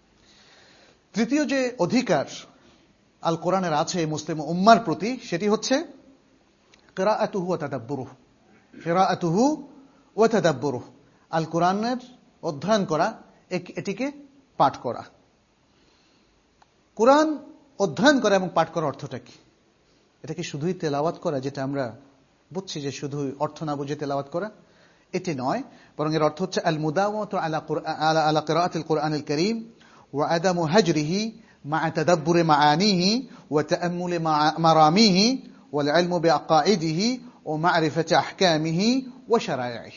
তৃতীয় যে অধিকার আল কোরআনের আছে মুসলিম উম্মার প্রতি সেটি হচ্ছে কিরাআতুহু ওয়া তাদাব্বুরুহু। কিরাআতুহু ওয়া তাদাব্বুরুহু, আল কোরআনের অধ্যয়ন করা, এটিকে পাঠ করা। কোরআন অধ্যয়ন করা এবং পাঠ করার অর্থটা কি? এটা কি শুধুই তেলাওয়াত করা, যেটা আমরা বুঝছি যে শুধু অর্থ না বুঝে তেলাওয়াত করা? এটি নয়, বরং এর অর্থ হচ্ছে আল মুদাওয়ামাতু আলা আলা আলা কিরাআতিল কুরআনিল কারীম ওয়া আদামু হাজরিহি মা'a তাদাব্বুরি মাআনিহি ওয়া তাআম্মুলি মারামিহি ওয়াল ইলমু বিআকাইদিহি ওয়া মা'রিফাতি আহকামিহি ওয়া শারাইহি।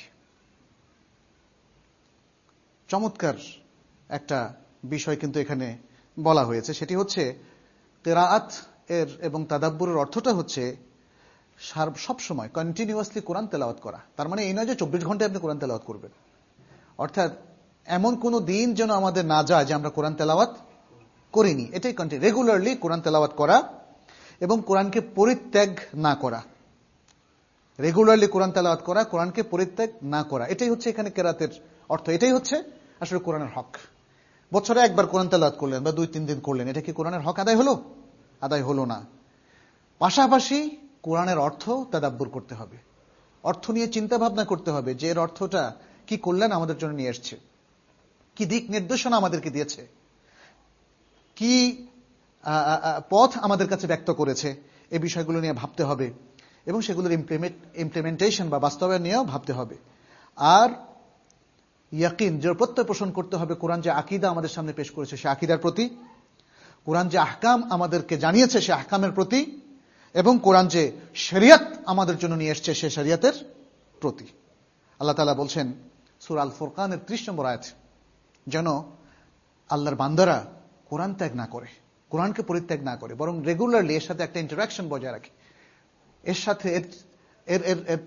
চমৎকার একটা বিষয় কিন্তু এখানে বলা হয়েছে, সেটি হচ্ছে কিরাআত এর এবং তাদাব্বুরের অর্থটা হচ্ছে সব সময় কন্টিনিউয়াসলি কোরআন তেলাওয়াত করা। তার মানে এই নয় যে চব্বিশ ঘন্টায় আপনি কোরআন তেলাওয়াত করবেন। অর্থাৎ এমন কোনো দিন যেন আমাদের না যায় যে আমরা কোরআন তেলাওয়াত করিনি। এটাই কন্টিনিউ, রেগুলারলি কোরআন তেলাওয়াত করা এবং কোরআনকে পরিত্যাগ না করা। রেগুলারলি কোরআন তেলাওয়াত করা, কোরআনকে পরিত্যাগ না করা, এটাই হচ্ছে এখানে কিরাতের অর্থ। এটাই হচ্ছে আসলে কোরআনের হক। বছরে একবার কোরআন তেলাওয়াত করলেন বা দুই তিন দিন করলেন, এটা কি কোরআনের হক আদায় হলো? আদায় হলো না। পাশাপাশি কোরআনের অর্থ তাদাব্বুর করতে হবে, অর্থ নিয়ে চিন্তা ভাবনা করতে হবে যে এর অর্থটা কি কল্যাণ আমাদের জন্য নিয়ে এসছে, কি দিক নির্দেশনা আমাদেরকে দিয়েছে, কি পথ আমাদের কাছে ব্যক্ত করেছে, এই বিষয়গুলো নিয়ে ভাবতে হবে এবং সেগুলোর ইমপ্লিমেন্টেশন বা বাস্তবায়ন নিয়েও ভাবতে হবে। আর ইয়াকিন, যে প্রত্যয় পোষণ করতে হবে কোরআন যে আকীদা আমাদের সামনে পেশ করেছে সে আকীদার প্রতি, কোরআন যে আহকাম আমাদেরকে জানিয়েছে সে আহকামের প্রতি, এবং কোরআন যে শরিয়ত আমাদের জন্য নিয়ে এসছে সে শরিয়তের প্রতি। আল্লাহ তাআলা বলছেন সূরা আল ফুরকানের ত্রিশ নম্বর আয়াত, যেন আল্লাহর বান্দারা কোরআন ত্যাগ না করে, কোরআনকে পরিত্যাগ না করে, বরং রেগুলারলি এর সাথে একটা ইন্টারাকশন বজায় রাখে, এর সাথে এর এর এর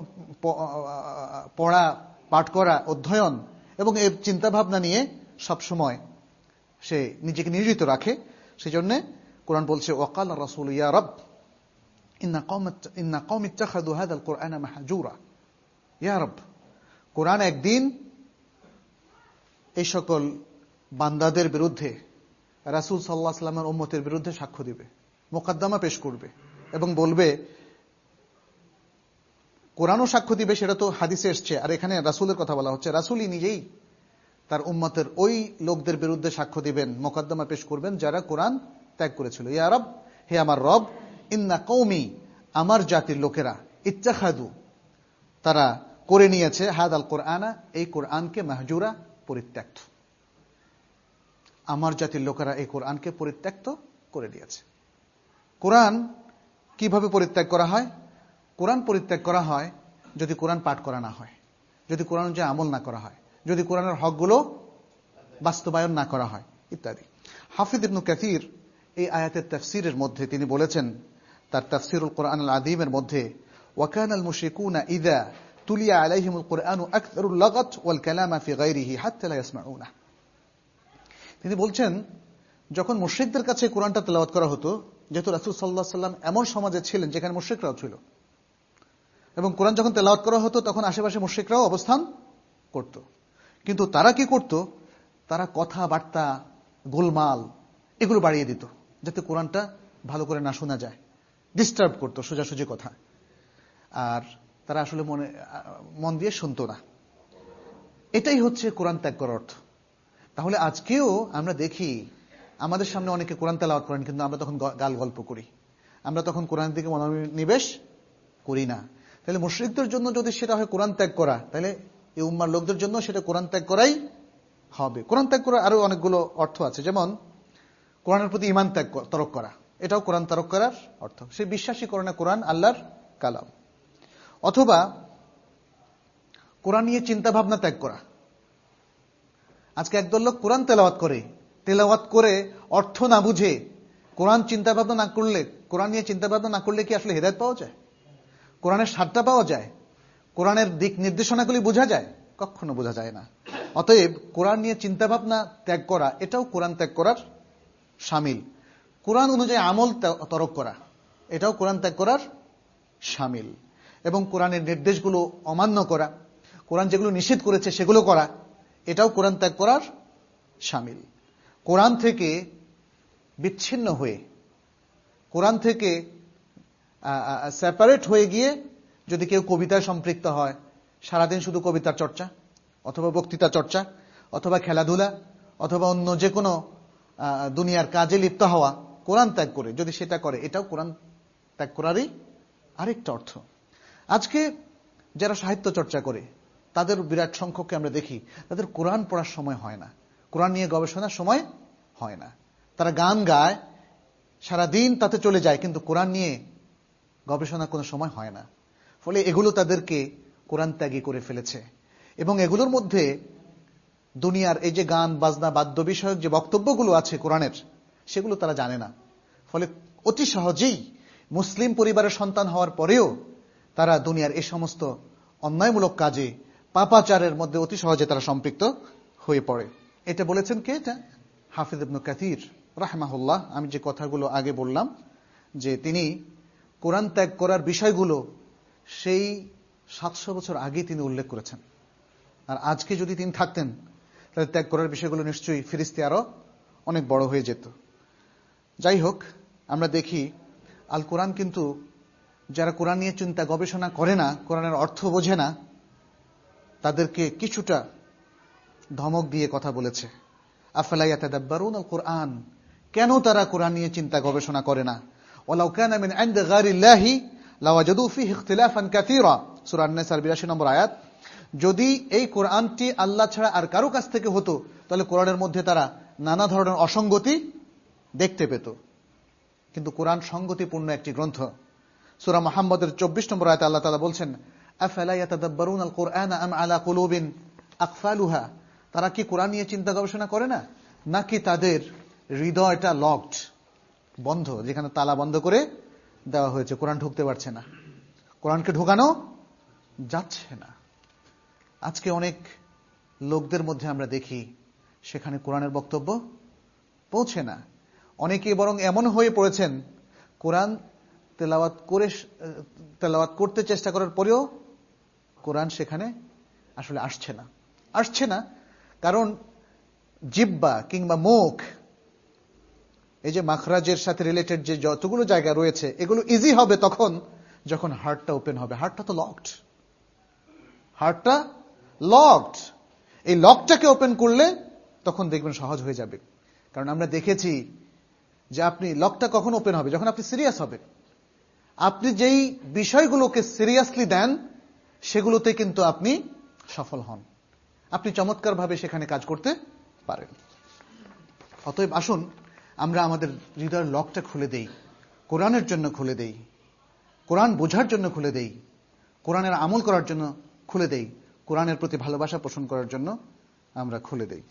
পড়া, পাঠ করা, অধ্যয়ন এবং এর চিন্তা ভাবনা নিয়ে সবসময় সে নিজেকে নিয়োজিত রাখে। সেজন্য কোরআন বলছে ওয়াকাল রাসূল ইয়া রব ইন্না কওমাত ইন্না কওমি ইত্তাখাযু হাযাল কুরআনা মাহজুরা। ইয়া রব, কোরআন একদিন এই সকল বান্দাদের বিরুদ্ধে, রাসূল সাল্লাল্লাহু আলাইহি ওয়াসাল্লামের উম্মতের বিরুদ্ধে সাক্ষ্য দিবে, মোকদ্দমা পেশ করবে এবং বলবে, কোরআনও সাক্ষ্য দিবে, সেটা তো হাদিসে এসছে, আর এখানে রাসূলের কথা বলা হচ্ছে। রাসূলই নিজেই তার উম্মতের ওই লোকদের বিরুদ্ধে সাক্ষ্য দিবেন, মোকদ্দমা পেশ করবেন যারা কোরআন ত্যাগ করেছিল। ইয়া রব, হে আমার রব, ইন্না কওমি, আমার জাতির লোকেরা, ইত্তাখাযু, তারা করে নিয়েছে, হাদাল কোরআনা, এই কোরআনকে, মাহজুরা, পরিত্যক্ত। আমার জাতির লোকেরা এই কোরআনকে পরিত্যক্ত করে দিয়েছে। কোরআন কিভাবে পরিত্যাগ করা হয়? কোরআন পরিত্যাগ করা হয় যদি কোরআন পাঠ করা না হয়, যদি কোরআন অনুযায়ী আমল না করা হয়, যদি কোরআনের হকগুলো বাস্তবায়ন না করা হয়, ইত্যাদি। হাফিজ ইবনে কাসির এই আয়াতের তাফসীরের মধ্যে তিনি বলেছেন, তার তাফসীরুল কোরআন আল আযীমের মধ্যে, ওয়া কানাল মুশরিকুনা ইযা তুলিয়া আলাইহিমুল কুরআনু আকসারুল লাগাত ওয়াল কালামা ফি গায়রিহি হাত্তা লা ইয়াসমাউনা। তিনি বলছেন, যখন মুশরিকদের কাছে কোরআনটা তেলাওয়াত করা হতো, যেহেতু রাসূল সাল্লাল্লাহু আলাইহি ওয়াসাল্লাম এমন সমাজে ছিলেন যেখানে মুশরিকরাও ছিল, এবং কোরআন যখন তেলাওয়াত করা হতো তখন আশেপাশে মুশরিকরাও অবস্থান করত, কিন্তু তারা কি করত? তারা কথাবার্তা, গোলমাল এগুলো বাড়িয়ে দিত, যাতে কোরআনটা ভালো করে না শোনা যায়, ডিস্টার্ব করত সোজাসুজি কথা, আর তারা আসলে মনে মন দিয়ে শুনতো না। এটাই হচ্ছে কোরআন ত্যাগ করার অর্থ। তাহলে আজকেও আমরা দেখি আমাদের সামনে অনেকে কোরআন তেলাওয়াত করেন, কিন্তু আমরা তখন গাল গল্প করি, আমরা তখন কোরআনের দিকে মনোনিবেশ করি না। তাহলে মুশরিকদের জন্য যদি সেটা হয় কোরআন ত্যাগ করা, তাহলে এই উম্মার লোকদের জন্য সেটা কোরআন ত্যাগ করাই হবে। কোরআন ত্যাগ করার আরো অনেকগুলো অর্থ আছে, যেমন কোরআনের প্রতি ঈমান ত্যাগ তরক করা, এটাও কোরআন তরক করার অর্থ। সে বিশ্বাসই করে না কোরআন আল্লাহর কালাম। অথবা কোরআন নিয়ে চিন্তা ভাবনা ত্যাগ করা। আজকে একদল লোক কোরআন তেলাওয়াত করে, তেলাওয়াত করে অর্থ না বুঝে কোরআন চিন্তা ভাবনা না করলে, কোরআন নিয়ে চিন্তা ভাবনা না করলে কি আসলে হেদায়েত পাওয়া যায়? কোরআনের স্বাদটা পাওয়া যায়? কোরআনের দিক নির্দেশনাগুলি বোঝা যায়? কখনো বোঝা যায় না। অতএব কোরআন নিয়ে চিন্তা ভাবনা ত্যাগ করা, এটাও কোরআন ত্যাগ করার শামিল। কোরআন অনুযায়ী আমল তরক করা, এটাও কোরআন ত্যাগ করার শামিল। এবং কোরআনের নির্দেশগুলো অমান্য করা, কোরআন যেগুলো নিষেধ করেছে সেগুলো করা, এটাও কোরআন ত্যাগ করার শামিল। কোরআন থেকে বিচ্ছিন্ন হয়ে, কোরআন থেকে সেপারেট হয়ে গিয়ে যদি কেউ কবিতায় সম্পৃক্ত হয়, সারাদিন শুধু কবিতার চর্চা অথবা বক্তৃতা চর্চা অথবা খেলাধুলা অথবা অন্য যে কোনো দুনিয়ার কাজে লিপ্ত হওয়া, কোরআন ত্যাগ করে যদি সেটা করে, এটাও কোরআন ত্যাগ করারই আরেকটা অর্থ। আজকে যারা সাহিত্য চর্চা করে তাদের বিরাট সংখ্যককে আমরা দেখি, তাদের কোরআন পড়ার সময় হয় না, কোরআন নিয়ে গবেষণার সময় হয় না। তারা গান গায়, সারাদিন তাতে চলে যায়, কিন্তু কোরআন নিয়ে গবেষণা কোনো সময় হয় না। ফলে এগুলো তাদেরকে কোরআন ত্যাগী করে ফেলেছে। এবং এগুলোর মধ্যে দুনিয়ার এই যে গান বাজনা বাদ্য বিষয়ক যে বক্তব্যগুলো আছে কোরআনের, সেগুলো তারা জানে না। ফলে অতি সহজেই মুসলিম পরিবারের সন্তান হওয়ার পরেও তারা দুনিয়ার এই সমস্ত অন্যায়মূলক কাজে, পাপাচারের মধ্যে অতি সহজে তারা সম্পৃক্ত হয়ে পড়ে। এটা বলেছেন কে? এটা হাফিজ ইবনে কাসির রাহমাহুল্লাহ। আমি যে কথাগুলো আগে বললাম, যে তিনি কোরআন ত্যাগ করার বিষয়গুলো সেই সাতশো বছর আগে তিনি উল্লেখ করেছেন। আর আজকে যদি তিনি থাকতেন, তাহলে ত্যাগ করার বিষয়গুলো নিশ্চয়ই ফিরিস্তি আরো অনেক বড় হয়ে যেত। যাই হোক, আমরা দেখি আল কোরআন কিন্তু যারা কোরআন নিয়ে চিন্তা গবেষণা করে না, কোরআনের অর্থ বোঝে না, তাদেরকে কিছুটা ধমক দিয়ে কথা বলেছে। আফালা ইয়াতাদাব্বারুনাল কুরআন, কেন তারা কোরআন নিয়ে চিন্তা গবেষণা করে না? ওয়ালাউ কানা মিন ইনদি গায়রিল্লাহি লাওয়াজাদু ফীহি ইখতিলাফান কাসীরা, সূরা আন-নিসার বিরাশি নম্বর আয়াত। যদি এই কোরআনটি আল্লাহ ছাড়া আর কারো কাছ থেকে হতো, তাহলে কোরআনের মধ্যে তারা নানা ধরনের অসঙ্গতি দেখতে পেত। কিন্তু কোরআন সঙ্গতিপূর্ণ একটি গ্রন্থ। সূরা মুহাম্মদের চব্বিশ নম্বর আয়াতে আল্লাহ তাআলা বলছেন, আফালা ইয়াতাদাব্বারুনাল কুরআনা আম আলা কুলুবিন আকফালুহা, তারা কি কোরআন নিয়ে চিন্তা গবেষণা করে না, নাকি তাদের হৃদয়টা লকড, বন্ধ, যেখানে তালা বন্ধ করে দেওয়া হয়েছে, কোরআন ঢুকতে পারছে না, কোরআনকে ঢোকানো যাচ্ছে না। আজকে অনেক লোকদের মধ্যে আমরা দেখি সেখানে কোরআনের বক্তব্য পৌঁছে না। অনেকে বরং এমন হয়ে পড়েছেন, কোরআন তেলাওয়াত করে তেলাওয়াত করতে চেষ্টা করার পরেও কোরআন সেখানে আসলে আসছে না আসছে না কারণ জিহ্বা কিংবা মুখ, এই যে মাখরাজের সাথে রিলেটেড যে যতগুলো জায়গা রয়েছে, এগুলো ইজি হবে তখন যখন হার্টটা ওপেন হবে। হার্টটা তো লকড, হার্টটা লকড। এই লকটাকে ওপেন করলে তখন দেখবেন সহজ হয়ে যাবে। কারণ আমরা দেখেছি যে আপনি লকটা কখন ওপেন হবে, যখন আপনি সিরিয়াস হবেন। আপনি যেই বিষয়গুলোকে সিরিয়াসলি দেন সেগুলোতে কিন্তু আপনি সফল হন, আপনি চমৎকারভাবে সেখানে কাজ করতে পারেন। অতএব আসুন আমরা আমাদের হৃদয়ের লকটা খুলে দেই, কোরআনের জন্য খুলে দেই, কোরআন বোঝার জন্য খুলে দেই, কোরআনের আমল করার জন্য খুলে দেই, কোরআনের প্রতি ভালোবাসা পোষণ করার জন্য আমরা খুলে দেই।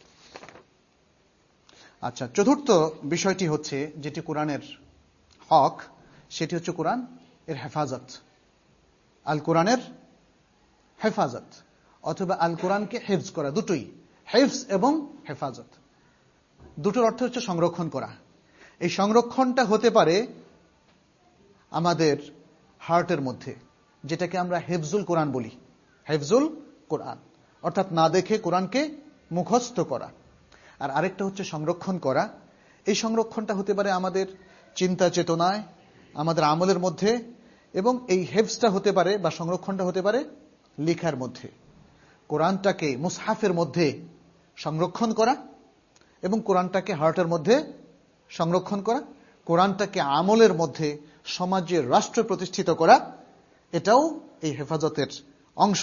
আচ্ছা, চতুর্থ বিষয়টি হচ্ছে যেটি কোরআনের হক, সেটি হচ্ছে কোরআন এর হেফাজত। আল কোরআনের হেফাজত অথবা আল কোরআনকে হেফজ করা, দুটোই, হেফজ এবং হেফাজত, দুটোর অর্থ হচ্ছে সংরক্ষণ করা। এই সংরক্ষণটা হতে পারে আমাদের হার্টের মধ্যে, যেটাকে আমরা হেফজুল কোরআন বলি। হেফজুল কোরআন অর্থাৎ না দেখে কোরআনকে মুখস্থ করা। আর আরেকটা হচ্ছে সংরক্ষণ করা। এই সংরক্ষণটা হতে পারে আমাদের চিন্তা চেতনায়, আমাদের আমলের মধ্যে, এবং এই হেফজটা হতে পারে বা সংরক্ষণটা হতে পারে লেখার মধ্যে। কোরআনটাকে মুসহাফের মধ্যে সংরক্ষণ করা এবং কোরআনটাকে হার্টের মধ্যে সংরক্ষণ করা, কোরআনটাকে আমলের মধ্যে সমাজের রাষ্ট্র প্রতিষ্ঠিত করা, এটাও এই হেফাজতের অংশ।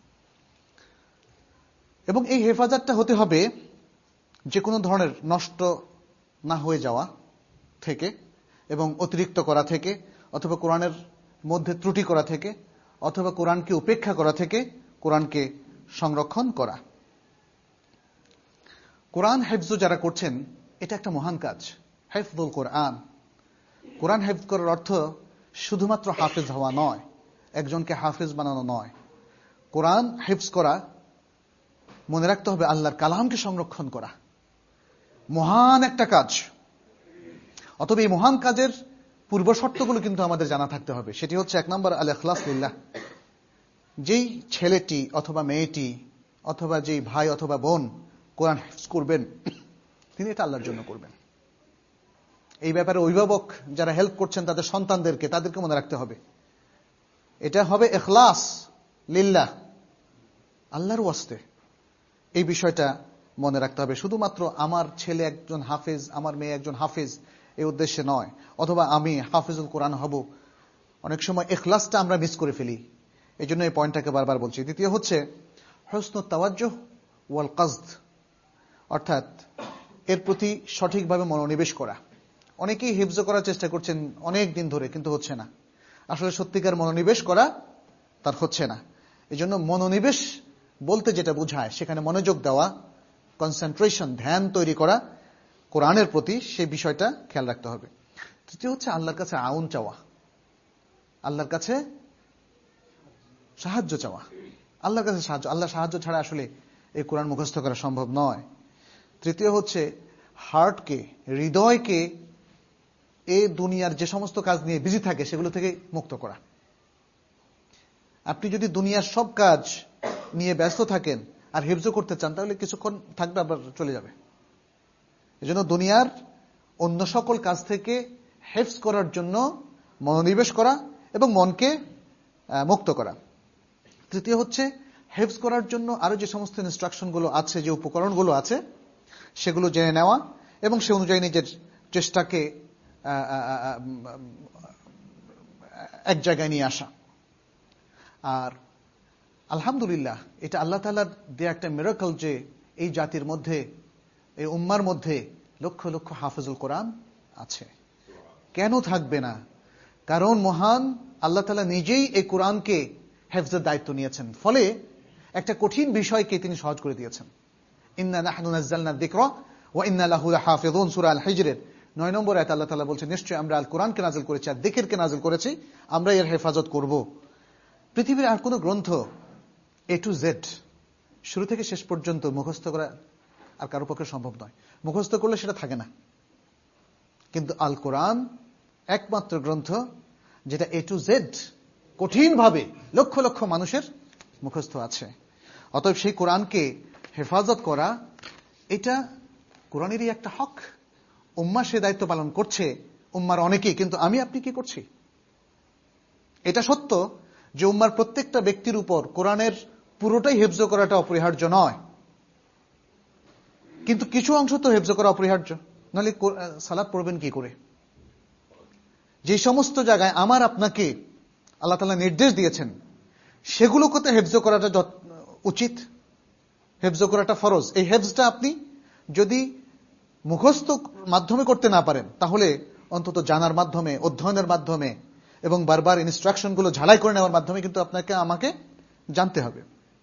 এবং এই হেফাজতটা হতে হবে যে কোনো ধরনের নষ্ট না হয়ে যাওয়া থেকে, এবং অতিরিক্ত করা থেকে, অথবা কোরআনের মধ্যে ত্রুটি করা থেকে, অথবা কোরআনকে উপেক্ষা করা থেকে কোরআনকে সংরক্ষণ করা। কোরআন হেফজ যারা করছেন, এটা একটা মহান কাজ, হেফজুল কোরআন। কোরআন হেফজ করার অর্থ শুধুমাত্র হাফেজ হওয়া নয়, একজনকে হাফেজ বানানো নয়। কোরআন হেফজ করা, মনে রাখতে হবে, আল্লাহর কালামকে সংরক্ষণ করা, মহান একটা কাজ। অতএব এই মহান কাজের পূর্ব শর্তগুলো কিন্তু আমাদের জানা থাকতে হবে। সেটি হচ্ছে এক নম্বর আল ইখলাস লিল্লাহ। যেই ছেলেটি অথবা মেয়েটি অথবা যেই ভাই অথবা বোন কোরআন হিফজ করবেন, তিনি এটা আল্লাহর জন্য করবেন। এই ব্যাপারে অভিভাবক যারা হেল্প করছেন তাদের সন্তানদেরকে, তাদেরকে মনে রাখতে হবে এটা হবে ইখলাস লিল্লাহ, আল্লাহর ওয়াস্তে। এই বিষয়টা মনে রাখতে হবে। শুধুমাত্র আমার ছেলে একজন হাফেজ, আমার মেয়ে একজন হাফেজ, এই উদ্দেশ্যে নয়, অথবা আমি হাফেজুল কোরআন হব। অনেক সময় ইখলাসটা আমরা মিস করে ফেলি, এই জন্য এই পয়েন্টটাকে বারবার বলছি। দ্বিতীয় হচ্ছে হুসনুত তাওয়াজ্জুহ ওয়াল কসদ, অর্থাৎ এর প্রতি সঠিকভাবে মনোনিবেশ করা। অনেকেই হিফজ করার চেষ্টা করছেন অনেক দিন ধরে, কিন্তু হচ্ছে না। আসলে সত্যিকার মনোনিবেশ করা তার হচ্ছে না। এই জন্য মনোনিবেশ বলতে যেটা বোঝায়, সেখানে মনোযোগ দেওয়া, কনসেন্ট্রেশন, ধ্যান তৈরি করা কোরআনের প্রতি, সেই বিষয়টা খেয়াল রাখতে হবে। তৃতীয় হচ্ছে আল্লাহর কাছে আউন চাওয়া, আল্লাহর কাছে সাহায্য চাওয়া, আল্লাহর কাছে সাহায্য। আল্লাহ সাহায্য ছাড়া আসলে এই কোরআন মুখস্থ করা সম্ভব নয়। তৃতীয় হচ্ছে হার্টকে, হৃদয়কে এই দুনিয়ার যে সমস্ত কাজ নিয়ে বিজি থাকে সেগুলো থেকে মুক্ত করা। আপনি যদি দুনিয়ার সব কাজ নিয়ে ব্যস্ত থাকেন আর হিফজ করতে চান, তাহলে কিছুক্ষণ থাকবে আবার চলে যাবে। এজন্য দুনিয়ার অন্য সকল কাজ থেকে হিফজ করার জন্য মনোনিবেশ করা এবং মনকে মুক্ত করা। তৃতীয় হচ্ছে হিফজ করার জন্য আরো যে সমস্ত ইনস্ট্রাকশনগুলো আছে, যে উপকরণগুলো আছে, সেগুলো জেনে নেওয়া এবং সে অনুযায়ী নিজের চেষ্টাকে এক জায়গায় নিয়ে আসা। আর আলহামদুলিল্লাহ, এটা আল্লাহ তাআলার দেয়া একটা মিরাকল যে এই জাতির মধ্যে, এই উম্মার মধ্যে লক্ষ লক্ষ হাফেজুল কোরআন আছে। কেন থাকবে না? কারণ মহান আল্লাহ তাআলা নিজেই এই কোরআনকে হেফজের দায়িত্ব নিয়েছেন, ফলে একটা কঠিন বিষয়কে তিনি সহজ করে দিয়েছেন। ইন্না নাহনু নাযালনা যিকরা ওয়া ইন্না লাহু লাহাফিজুন, সূরা আল হিজরের নয় নম্বর আয়াতে আল্লাহ তাআলা বলছেন, নিশ্চয়ই আমরা আল কোরআনকে নাযিল করেছি আর যিকিরকে নাযিল করেছি, আমরা এর হেফাজত করব। পৃথিবীর আর কোনো গ্রন্থ এ টু জেড শুরু থেকে শেষ পর্যন্ত মুখস্থ করা আর কারো পক্ষে সম্ভব নয়। মুখস্থ করলে সেটা থাকে না, কিন্তু আল কোরআন একমাত্র গ্রন্থ যেটা এ টু জেড কঠিনভাবে লক্ষ লক্ষ মানুষের মুখস্থ আছে। অতএব সেই কোরআনকে হেফাজত করা এটা কোরআনেরই একটা হক। উম্মাহ সে দায়িত্ব পালন করছে, উম্মার অনেকেই, কিন্তু আমি আপনি কি করছি? এটা সত্য যে উম্মার প্রত্যেকটা ব্যক্তির উপর কোরআনের পুরোটাই হেফজ করাটা অপরিহার্য নয়, কিন্তু কিছু অংশ তো হেফজ করা অপরিহার্য, নাহলে সালাত পড়বেন কি করে? যে সমস্ত জায়গায় আমার আপনাকে আল্লাহ তাআলা নির্দেশ দিয়েছেন সেগুলোকে তো হেফজ করাটা উচিত, হেফজ করাটা ফরজ। এই হেফজটা আপনি যদি মুখস্থ মাধ্যমে করতে না পারেন, তাহলে অন্তত জানার মাধ্যমে, অধ্যয়নের মাধ্যমে এবং বারবার ইনস্ট্রাকশনগুলো ঝালাই করে নেওয়ার মাধ্যমে কিন্তু আপনাকে আমাকে জানতে হবে।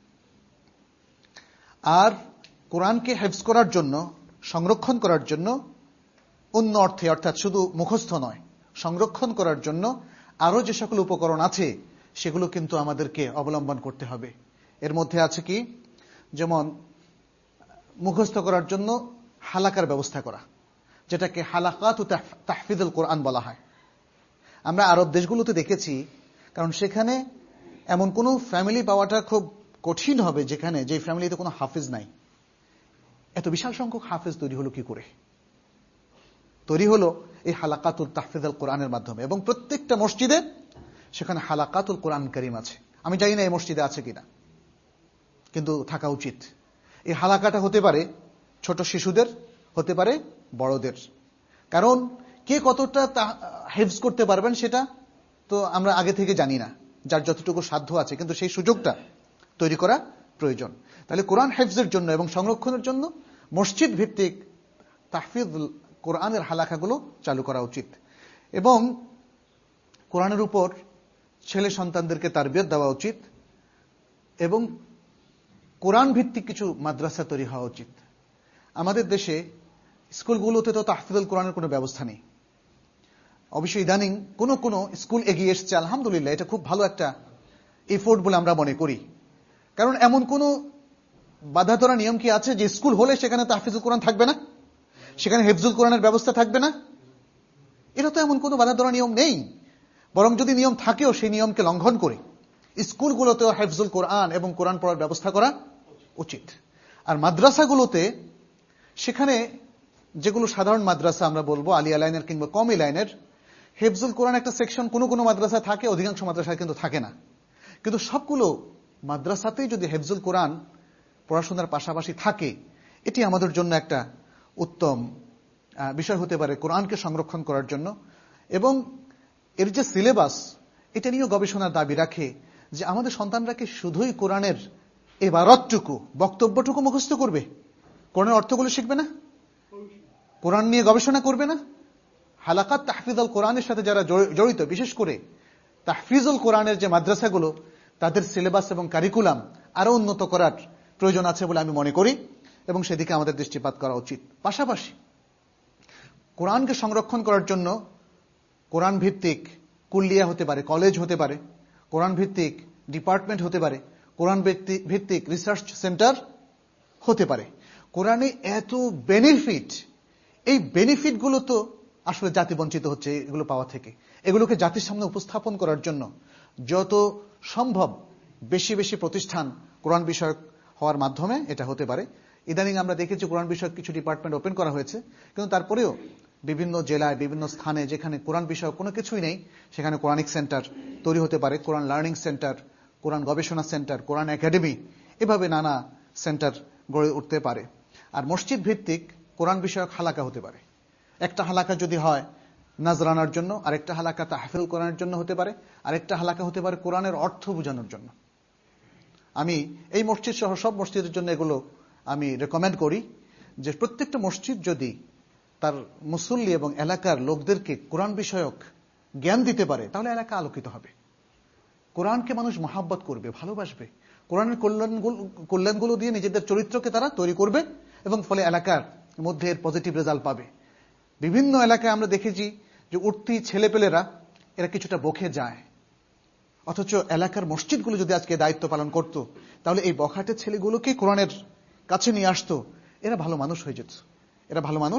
আর কোরআনকে হেফজ করার জন্য, সংরক্ষণ করার জন্য অন্য অর্থে, অর্থাৎ শুধু মুখস্থ নয়, সংরক্ষণ করার জন্য আরো যে সকল উপকরণ আছে সেগুলো কিন্তু আমাদেরকে অবলম্বন করতে হবে। এর মধ্যে আছে কি, যেমন মুখস্থ করার জন্য হালাকার ব্যবস্থা করা, যেটাকে হালাকাত ও তাহফিজুল কোরআন বলা হয়। আমরা আরব দেশগুলোতে দেখেছি, কারণ সেখানে এমন কোনো ফ্যামিলি পাওয়াটা খুব কঠিন হবে যেখানে, যে ফ্যামিলিতে কোনো হাফিজ নাই। এত বিশাল সংখ্যক হাফিজ তৈরি হলো কি করে? তৈরি হলো এই হালাকাতুল তাহফিজুল কোরআনের মাধ্যমে। এবং প্রত্যেকটা মসজিদে সেখানে হালাকাতুল কোরআন কারীম আছে। আমি জানি না এই মসজিদে আছে কিনা, কিন্তু থাকা উচিত। এই হালাকাটা হতে পারে ছোট শিশুদের, হতে পারে বড়দের। কারণ কে কতটা হেফজ করতে পারবেন সেটা তো আমরা আগে থেকে জানি না, যার যতটুকু সাধ্য আছে, কিন্তু সেই সুযোগটা তৈরি করা প্রয়োজন। তাহলে কোরআন হেফজের জন্য এবং সংরক্ষণের জন্য মসজিদ ভিত্তিক তাহফিজুল কোরআনের হালাকাগুলো চালু করা উচিত। এবং কোরআনের উপর ছেলে সন্তানদেরকে তারবিয়ত দেওয়া উচিত, এবং কোরআন ভিত্তিক কিছু মাদ্রাসা তৈরি হওয়া উচিত। আমাদের দেশে স্কুলগুলোতে তো তাহফিজুল কোরআনের কোনো ব্যবস্থা নেই। অবশ্যই ইদানিং কোনো কোনো স্কুল এগিয়ে এসছে, আলহামদুলিল্লাহ, এটা খুব ভালো একটা এফোর্ট বলে আমরা মনে করি। কারণ এমন কোনো বাধা ধরা নিয়ম কি আছে যে স্কুল হলে সেখানে তাহফিজুল কোরআন থাকবে না, সেখানে হেফজুল কোরআনের ব্যবস্থা থাকবে না? এটা তো এমন কোনো বাধা ধরা নিয়ম নেই। বরং যদি নিয়ম থাকেও সেই নিয়মকে লঙ্ঘন করে স্কুলগুলোতেও হেফজুল কোরআন এবং কোরআন পড়ার ব্যবস্থা করা উচিত। আর মাদ্রাসাগুলোতে, সেখানে যেগুলো সাধারণ মাদ্রাসা আমরা বলবো, আলিয়া লাইনের কিংবা কমি লাইনের, হেফজুল কোরআন একটা সেকশন কোনো কোনো মাদ্রাসায় থাকে, অধিকাংশ মাদ্রাসায় কিন্তু থাকে না। কিন্তু সবগুলো মাদ্রাসাতেই যদি হেফজুল কোরআন পড়াশোনার পাশাপাশি থাকে, এটি আমাদের জন্য একটা উত্তম বিষয় হতে পারে কোরআনকে সংরক্ষণ করার জন্য। এবং এর যে সিলেবাস, এটা নিয়েও গবেষণার দাবি রাখে যে আমাদের সন্তানরা কি শুধুই কোরআনের ইবারতটুকু, বক্তব্যটুকু মুখস্থ করবে, কোরআনের অর্থগুলো শিখবে না, কোরআন নিয়ে গবেষণা করবে না? হালাকাত তাহফিজুল কোরআনের সাথে যারা জড়িত, বিশেষ করে তাহফিজুল কোরআনের যে মাদ্রাসাগুলো, তাদের সিলেবাস এবং কারিকুলাম আরো উন্নত করার প্রয়োজন আছে বলে আমি মনে করি, এবং সেদিকে আমাদের দৃষ্টিপাত করা উচিত। পাশাপাশি কোরআনকে সংরক্ষণ করার জন্য কোরআন ভিত্তিক কুল্লিয়া হতে পারে, কলেজ হতে পারে, কোরআন ভিত্তিক ডিপার্টমেন্ট হতে পারে, কোরআন ভিত্তিক রিসার্চ সেন্টার হতে পারে। কোরআনে এত বেনিফিট, এই বেনিফিটগুলো তো আসলে জাতি বঞ্চিত হচ্ছে এগুলো পাওয়া থেকে। এগুলোকে জাতির সামনে উপস্থাপন করার জন্য যত সম্ভব বেশি বেশি প্রতিষ্ঠান কোরআন বিষয়ক হওয়ার মাধ্যমে এটা হতে পারে। ইদানিং আমরা দেখেছি কোরআন বিষয়ক কিছু ডিপার্টমেন্ট ওপেন করা হয়েছে, কিন্তু তারপরেও বিভিন্ন জেলায়, বিভিন্ন স্থানে যেখানে কোরআন বিষয়ক কোনো কিছুই নেই, সেখানে কোরআনিক সেন্টার তৈরি হতে পারে, কোরআন লার্নিং সেন্টার, কোরআন গবেষণা সেন্টার, কোরআন একাডেমি, এভাবে নানা সেন্টার গড়ে উঠতে পারে। আর মসজিদ ভিত্তিক কোরআন বিষয়ক হালাকা হতে পারে। একটা হালাকা যদি হয় নাজরানার জন্য, আরেকটা হালাকা তাহফিজুল কোরআনের জন্য হতে পারে, আরেকটা হালাকা হতে পারে কোরআনের অর্থ বোঝানোর জন্য। আমি এই মসজিদ সহ সব মসজিদের জন্য এগুলো আমি রেকমেন্ড করি যে প্রত্যেকটা মসজিদ যদি তার মুসল্লি এবং এলাকার লোকদেরকে কোরআন বিষয়ক জ্ঞান দিতে পারে, তাহলে এলাকা আলোকিত হবে। কোরআনকে মানুষ মহাব্বত করবে, ভালোবাসবে, কোরআনের কল্যাণগুলো কল্যাণগুলো দিয়ে নিজেদের চরিত্রকে তারা তৈরি করবে, এবং ফলে এলাকার মধ্যে এর পজিটিভ রেজাল্ট পাবে। বিভিন্ন এলাকায় আমরা দেখেছি যে উঠতি ছেলেপেলেরা এরা কিছুটা বকে যায়, অথচ এলাকার মসজিদগুলো যদি আজকে দায়িত্ব পালন করত, তাহলে এই বখাটে ছেলেগুলোকে কোরআনের কাছে নিয়ে আসতো, এরা ভালো মানুষ হয়ে যেত, এরা ভালো মানুষ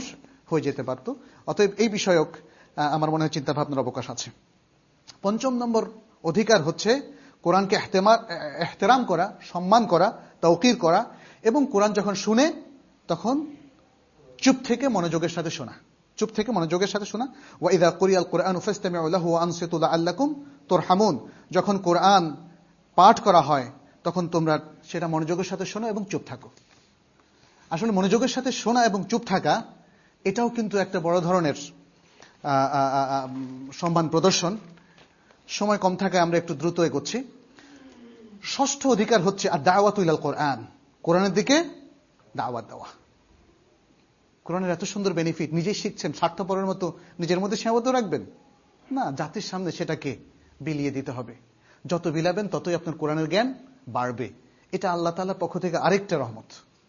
হয়ে যেতে পারত। অতএব এই বিষয়ক আমার মনে হয় চিন্তা ভাবনার অবকাশ আছে। পঞ্চম নম্বর অধিকার হচ্ছে কোরআনকে এহতেরাম করা, সম্মান করা, তাওকির করা, এবং কোরআন যখন শুনে তখন চুপ থেকে মনোযোগের সাথে শোনা, চুপ থেকে মনোযোগের সাথে শোনা। ওয়া ইযা কুরিয়াল কুরআনু ফাসতামিউ লাহু ওয়া আনসিতু লাআল্লাকুম তুরহামুন। যখন কোরআন পাঠ করা হয় তখন তোমরা সেটা মনোযোগের সাথে শোনো এবং চুপ থাকো। আসলে মনোযোগের সাথে শোনা এবং চুপ থাকা এটাও কিন্তু একটা বড় ধরনের সম্মান প্রদর্শন। সময় কম থাকায় আমরা একটু দ্রুত এগোচ্ছি। ষষ্ঠ অধিকার হচ্ছে আদ-দাওয়াতু ইলাল কোরআন, কোরআনের দিকে দাওয়াত দেওয়া। কোরআনের এত সুন্দর বেনিফিট, নিজেই শিখছেন, স্বার্থপরের মতো নিজের মধ্যে সীমাবদ্ধ রাখবেন না, জাতির সামনে সেটাকে বিলিয়ে দিতে হবে। যত বিলাবেন ততই আপনার কোরআনের জ্ঞান বাড়বে। এটা আল্লাহ তাআলার পক্ষ থেকে আরেকটা রহমত।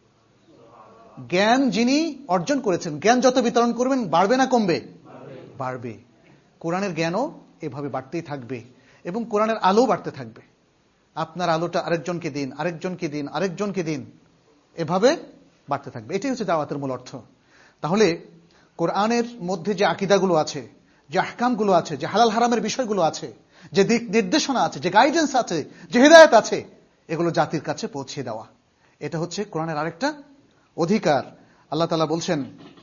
জ্ঞান যিনি অর্জন করেছেন, জ্ঞান যত বিতরণ করবেন বাড়বে না কমবে? বাড়বে। কোরআনের জ্ঞানও এভাবে বাড়তেই থাকবে এবং কোরআনের আলো বাড়তে থাকবে। আপনার আলোটা আরেকজনকে দিন, আরেকজনকে দিন, আরেকজনকে দিন, এভাবে বাড়তে থাকবে। এটাই হচ্ছে দাওয়াতের মূল অর্থ। তাহলে কোরআনের মধ্যে যে আকীদাগুলো আছে, যে আহকামগুলো আছে, যে হালাল হারামের বিষয়গুলো আছে, যে দিক নির্দেশনা আছে, যে গাইডেন্স আছে, যে হিদায়াত আছে, এগুলো জাতির কাছে পৌঁছে দেওয়া, এটা হচ্ছে কোরআনের আরেকটা অধিকার। আল্লাহ তাআলা বলছেন,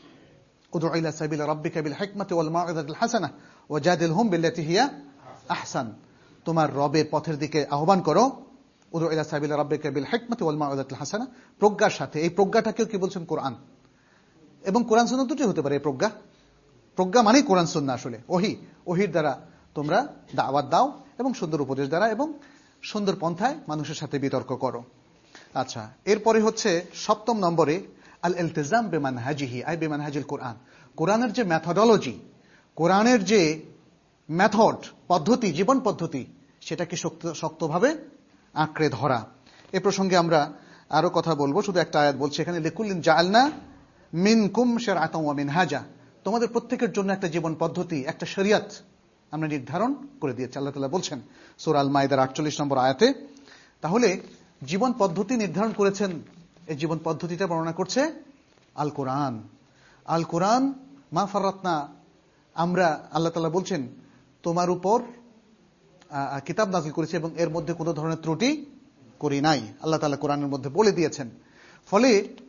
উদউ ইলা সাবিলি রাব্বিকা বিল হিকমাতি ওয়াল মাউইযাতিল হাসানাহ ওয়াজাদিলহুম বিল্লাতী হিয়া আহসান। তোমার রবের পথের দিকে আহ্বান করো। উদউ ইলা সাবিলি রাব্বিকা বিল হিকমাতি ওয়াল মাউইযাতিল হাসানাহ, প্রজ্ঞার সাথে। এই প্রজ্ঞাটাকেও কি বলছেন? কোরআন। এবং কোরআন সুন্নাহ দুটোই হতে পারে এই প্রজ্ঞা। প্রজ্ঞা মানেই কোরআন সুন্নাহ, আসলে ওহী। ওহীর দ্বারা তোমরা দাওয়াত দাও এবং সুন্দর উপদেশ দ্বারা এবং সুন্দর পন্থায় মানুষের সাথে বিতর্ক করো। আচ্ছা, এরপরে হচ্ছে সপ্তম নম্বরে আল ইলতিজাম বিমানহাজিহি আই বিমানহাজিল কোরআন। কোরআনের যে মেথডোলজি, কোরআনের যে মেথড, পদ্ধতি, জীবন পদ্ধতি, সেটাকে শক্ত শক্তভাবে আঁকড়ে ধরা। এ প্রসঙ্গে আমরা আরো কথা বলবো। শুধু একটা আয়াত বলছে এখানে, লিকুল্লিন জাআলনা মিনকুম শারআতাও ওয়া মিনহাজা। তোমাদের প্রত্যেকের জন্য একটা জীবন পদ্ধতি, একটা শরীয়ত আমরা নির্ধারণ করে দিয়েছি, আল্লাহ তাআলা বলছেন সূরা আল মাইদার আটচল্লিশ নম্বর আয়াতে। তাহলে জীবন পদ্ধতি নির্ধারণ করেছেন, এই জীবন পদ্ধতিটা বর্ণনা করছে আল কোরআন। আল কোরআন মা ফাররাতনা, আমরা, আল্লাহ তাআলা বলছেন তোমার উপর কিতাব নাযিল করেছে এবং এর মধ্যে কোনো ধরনের ত্রুটি করি নাই, আল্লাহ তাআলা কোরআনের মধ্যে বলে দিয়েছেন। ফলে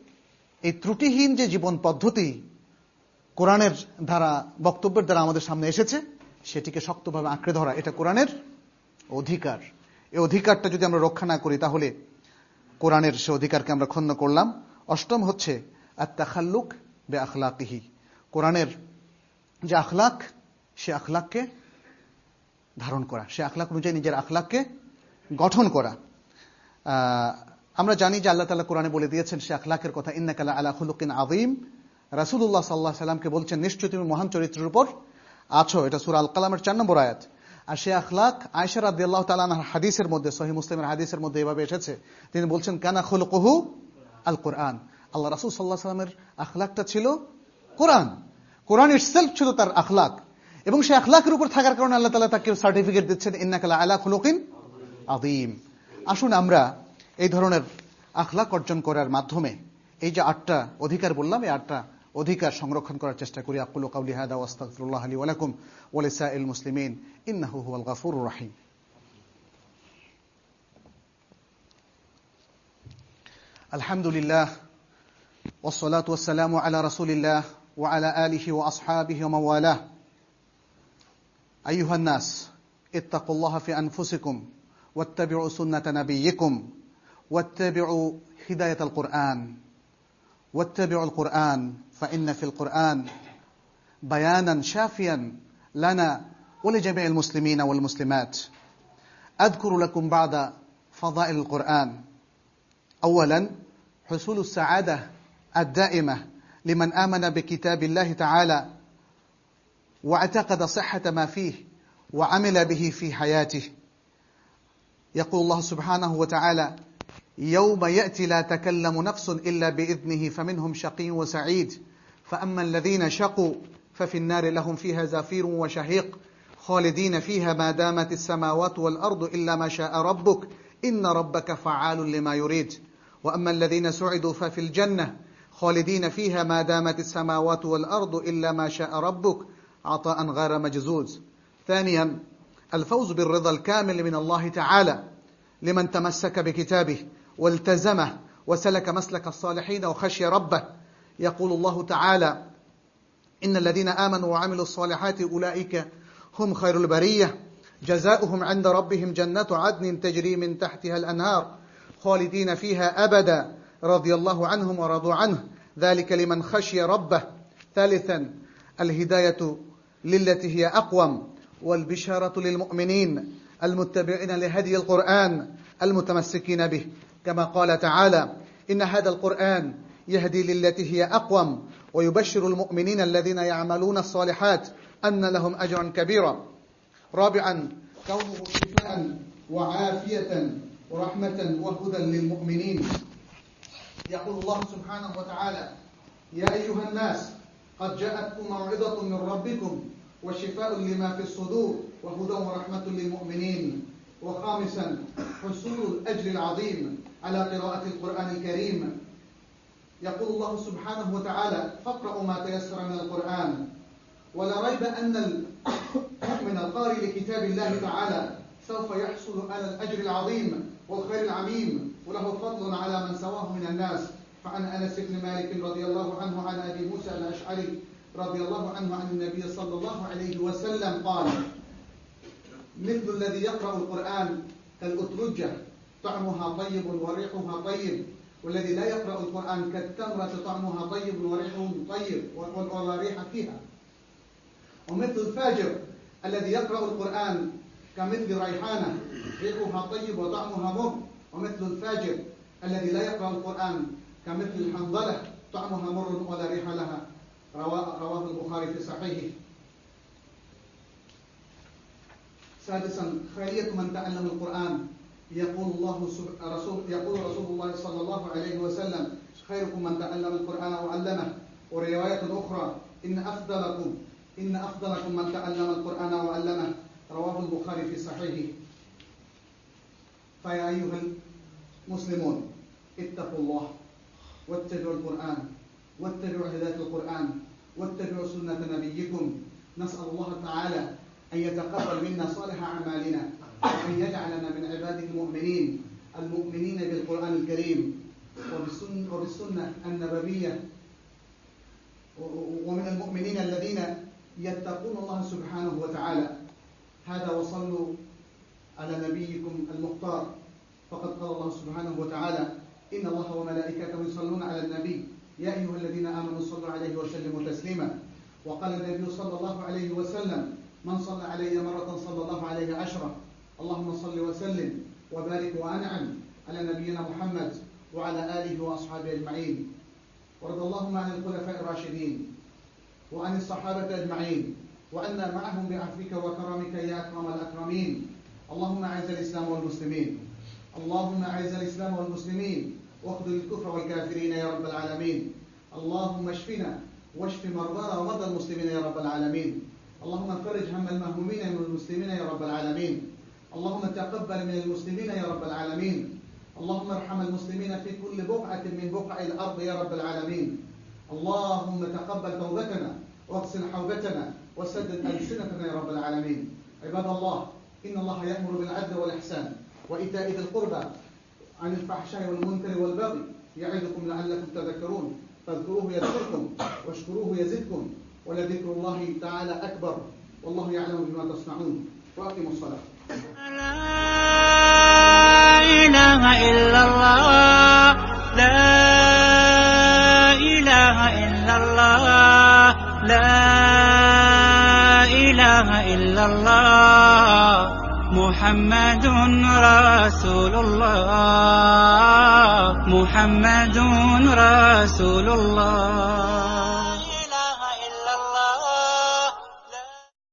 এই ত্রুটিহীন যে জীবন পদ্ধতি কোরআনের দ্বারা, বক্তব্যের দ্বারা আমাদের সামনে এসেছে, সেটিকে শক্তভাবে আঁকড়ে ধরা, এটা কোরআনের অধিকার। এই অধিকারটা যদি আমরা রক্ষা না করি তাহলে কোরআনের সে অধিকারকে আমরা ক্ষুণ্ণ করলাম। অষ্টম হচ্ছে আত-তাখাল্লুক বিআখলাকিহি, কোরআনের যে আখলাক, সে আখলাককে ধারণ করা, সে আখলাক অনুযায়ী নিজের আখলাককে গঠন করা। আমরা জানি যে আল্লাহ তাআলা কোরআনে বলে দিয়েছেন সে আখলাকের কথা, ইন্নাকা লা আলা খুলুকিন আযীম। রাসূলুল্লাহ সাল্লাল্লাহু আলাইহি সাল্লামকে বলছেন নিশ্চয় তুমি মহান চরিত্রের উপর আছো, এটা সূরা আল কালামের চার নম্বর আয়াত। আর সে আখলাক আয়েশা রাদিয়াল্লাহু তাআলা আনহার হাদিসের মধ্যে, সহিহ মুসলিমের হাদিসের মধ্যে এভাবে এসেছে, তিনি বলছেন কানা খুলুকুহু আল কোরআন। আল্লাহ রাসূল সাল্লাল্লাহু আলাইহি সাল্লামের আখলাকটা ছিল কোরআন, কোরআন ইটসেলফ ছিল তার আখলাক। এবং সেই আখলাকের উপর থাকার কারণে আল্লাহ তাআলা তাকে সার্টিফিকেট দিচ্ছেন ইন্নাকা লা আলা খুলুকিন আযীম। আসুন আমরা এই ধরনের আখলাক অর্জন করার মাধ্যমে এই যে আটটা অধিকার বললাম, এই আটটা অধিকার সংরক্ষণ করার চেষ্টা করি। আকুলু কাউলি হাদা ওয়া আস্তাগফিরুল্লাহ লি ওয়া লাকুম ওয়া লিসাইল মুসলিমিন ইন্নাহু হুয়াল গাফুরুর রহিম। আলহামদুলিল্লাহ ওয়াস সালাতু ওয়াস সালামু আলা রাসূলিল্লাহ ওয়া আলা আলিহি ওয়া আসহাবিহি ওয়া মান ওয়ালাহ। আইয়ুহান নাস ইত্তাকুল্লাহা ফি আনফুসিকুম ওয়াত্তাবিউ সুন্নাতা নাবিয়্যিকুম ওয়াত্তাবিউ হিদায়াতাল কুরআন واتبعوا القرآن فإن في القرآن بيانا شافيا لنا ولجميع المسلمين والمسلمات. أذكر لكم بعض فضائل القرآن. أولا حصول السعادة الدائمة لمن آمن بكتاب الله تعالى واعتقد صحة ما فيه وعمل به في حياته. يقول الله سبحانه وتعالى يوم يأتي لا تكلم نفس إلا بإذنه فمنهم شقي وسعيد فأما الذين شقوا ففي النار لهم فيها زفير وشهيق خالدين فيها ما دامت السماوات والأرض إلا ما شاء ربك إن ربك فعال لما يريد وأما الذين سعدوا ففي الجنة خالدين فيها ما دامت السماوات والأرض إلا ما شاء ربك عطاء غير مجزوز. ثانيا الفوز بالرضا الكامل من الله تعالى لمن تمسك بكتابه والتزمه وسلك مسلك الصالحين وخشي ربه. يقول الله تعالى: إن الذين آمنوا وعملوا الصالحات أولئك هم خير البرية جزاؤهم عند ربهم جنات عدن تجري من تحتها الأنهار خالدين فيها أبدا رضي الله عنهم ورضوا عنه ذلك لمن خشي ربه. ثالثا الهداية للتي هي أقوم والبشارة للمؤمنين المتبعين لهدي القرآن المتمسكين به، كما قال تعالى: إن هذا القرآن يهدي للتي هي أقوم ويبشر المؤمنين الذين يعملون الصالحات أن لهم أجرا كبيرا. رابعا كونه شفاء وعافية ورحمة وهدى للمؤمنين. يقول الله سبحانه وتعالى: يا أيها الناس قد جاءتكم موعظة من ربكم وشفاء لما في الصدور وهدى ورحمة للمؤمنين. وخامسا حصول الأجر العظيم على قراءة القرآن الكريم. يقول الله سبحانه وتعالى: فاقرأوا ما تيسر من القرآن. ولا ريب أن المؤمن القارئ لكتاب الله تعالى سوف يحصل على الأجر العظيم والخير العميم وله فضل على من سواه من الناس. فعن أنس بن مالك رضي الله عنه عن أبي موسى الأشعري رضي الله عنه عن النبي صلى الله عليه وسلم قال: مثل الذي يقرأ القرآن كالأترجة طعمها طيب وريحها طيب، والذي لا يقرأ القرآن كالتمرة طعمها طيب وريحه طيب ولا ريح فيها. ومثل الفاجر الذي يقرأ القرآن كمثل ريحانة ريحها طيب وطعمها مر، ومثل الفاجر الذي لا يقرأ القرآن كمثل الحنظلة طعمها مر ولا ريح لها. رواه البخاري في صحيحه. سادسا خيرية من تعلم القرآن. يقول الله رسول يقول رسول الله صلى الله عليه وسلم: خيركم من تعلم القرآن وعلمه. ورواية أخرى: إن أفضلكم إن أفضلكم من تعلم القرآن وعلمه. رواه البخاري في صحيحه. فيا أيها المسلمون اتقوا الله واتبعوا القرآن واتبعوا هداية القرآن واتبعوا سنة نبيكم. نسأل الله تعالى أن يتقبل منا صالح أعمالنا وأن يجعلنا من عباده المؤمنين المؤمنين بالقرآن الكريم وبالسنة النبوية، ومن المؤمنين الذين يتقون الله سبحانه وتعالى. هذا وصلوا على نبيكم المختار، فقد قال الله سبحانه وتعالى: إن الله وملائكته يصلون على النبي يا أيها الذين آمنوا صلوا عليه وسلموا تسليما. وقال النبي صلى الله عليه وسلم: من صلى علي مرة صلى الله عليه عشرة. اللهم صل وسلم وبارك وأنعم على نبينا محمد وعلى آله وأصحابه أجمعين. وارض اللهم عن الخلفاء الراشدين وعن الصحابة أجمعين وعنا معهم بعفوك وكرمك يا أكرم الأكرمين. اللهم أعز الإسلام والمسلمين اللهم أعز الإسلام والمسلمين واخذل الكفر والكافرين يا رب العالمين. اللهم اشفنا واشف مرضانا ومرضى المسلمين يا رب العالمين. اللهم فرج هم المهمومين من المسلمين يا رب العالمين. اللهم تقبل من المسلمين يا رب العالمين. اللهم ارحم المسلمين في كل بقعة من بقع الأرض يا رب العالمين. اللهم تقبل توبتنا واغسل حوبتنا وسدد ألسنتنا يا رب العالمين. عباد الله، إن الله يأمر بالعدل والإحسان وإيتاء ذي القربى عن الفحشاء والمنكر والبغي يعظكم لعلكم تذكرون. فاذكروه يذكركم واشكروه يزدكم ولذكر الله تعالى أكبر والله يعلم بما تصنعون. وأقيموا الصلاة.
لا إله إلا الله لا إله إلا الله لا إله إلا الله محمد رسول الله محمد رسول الله.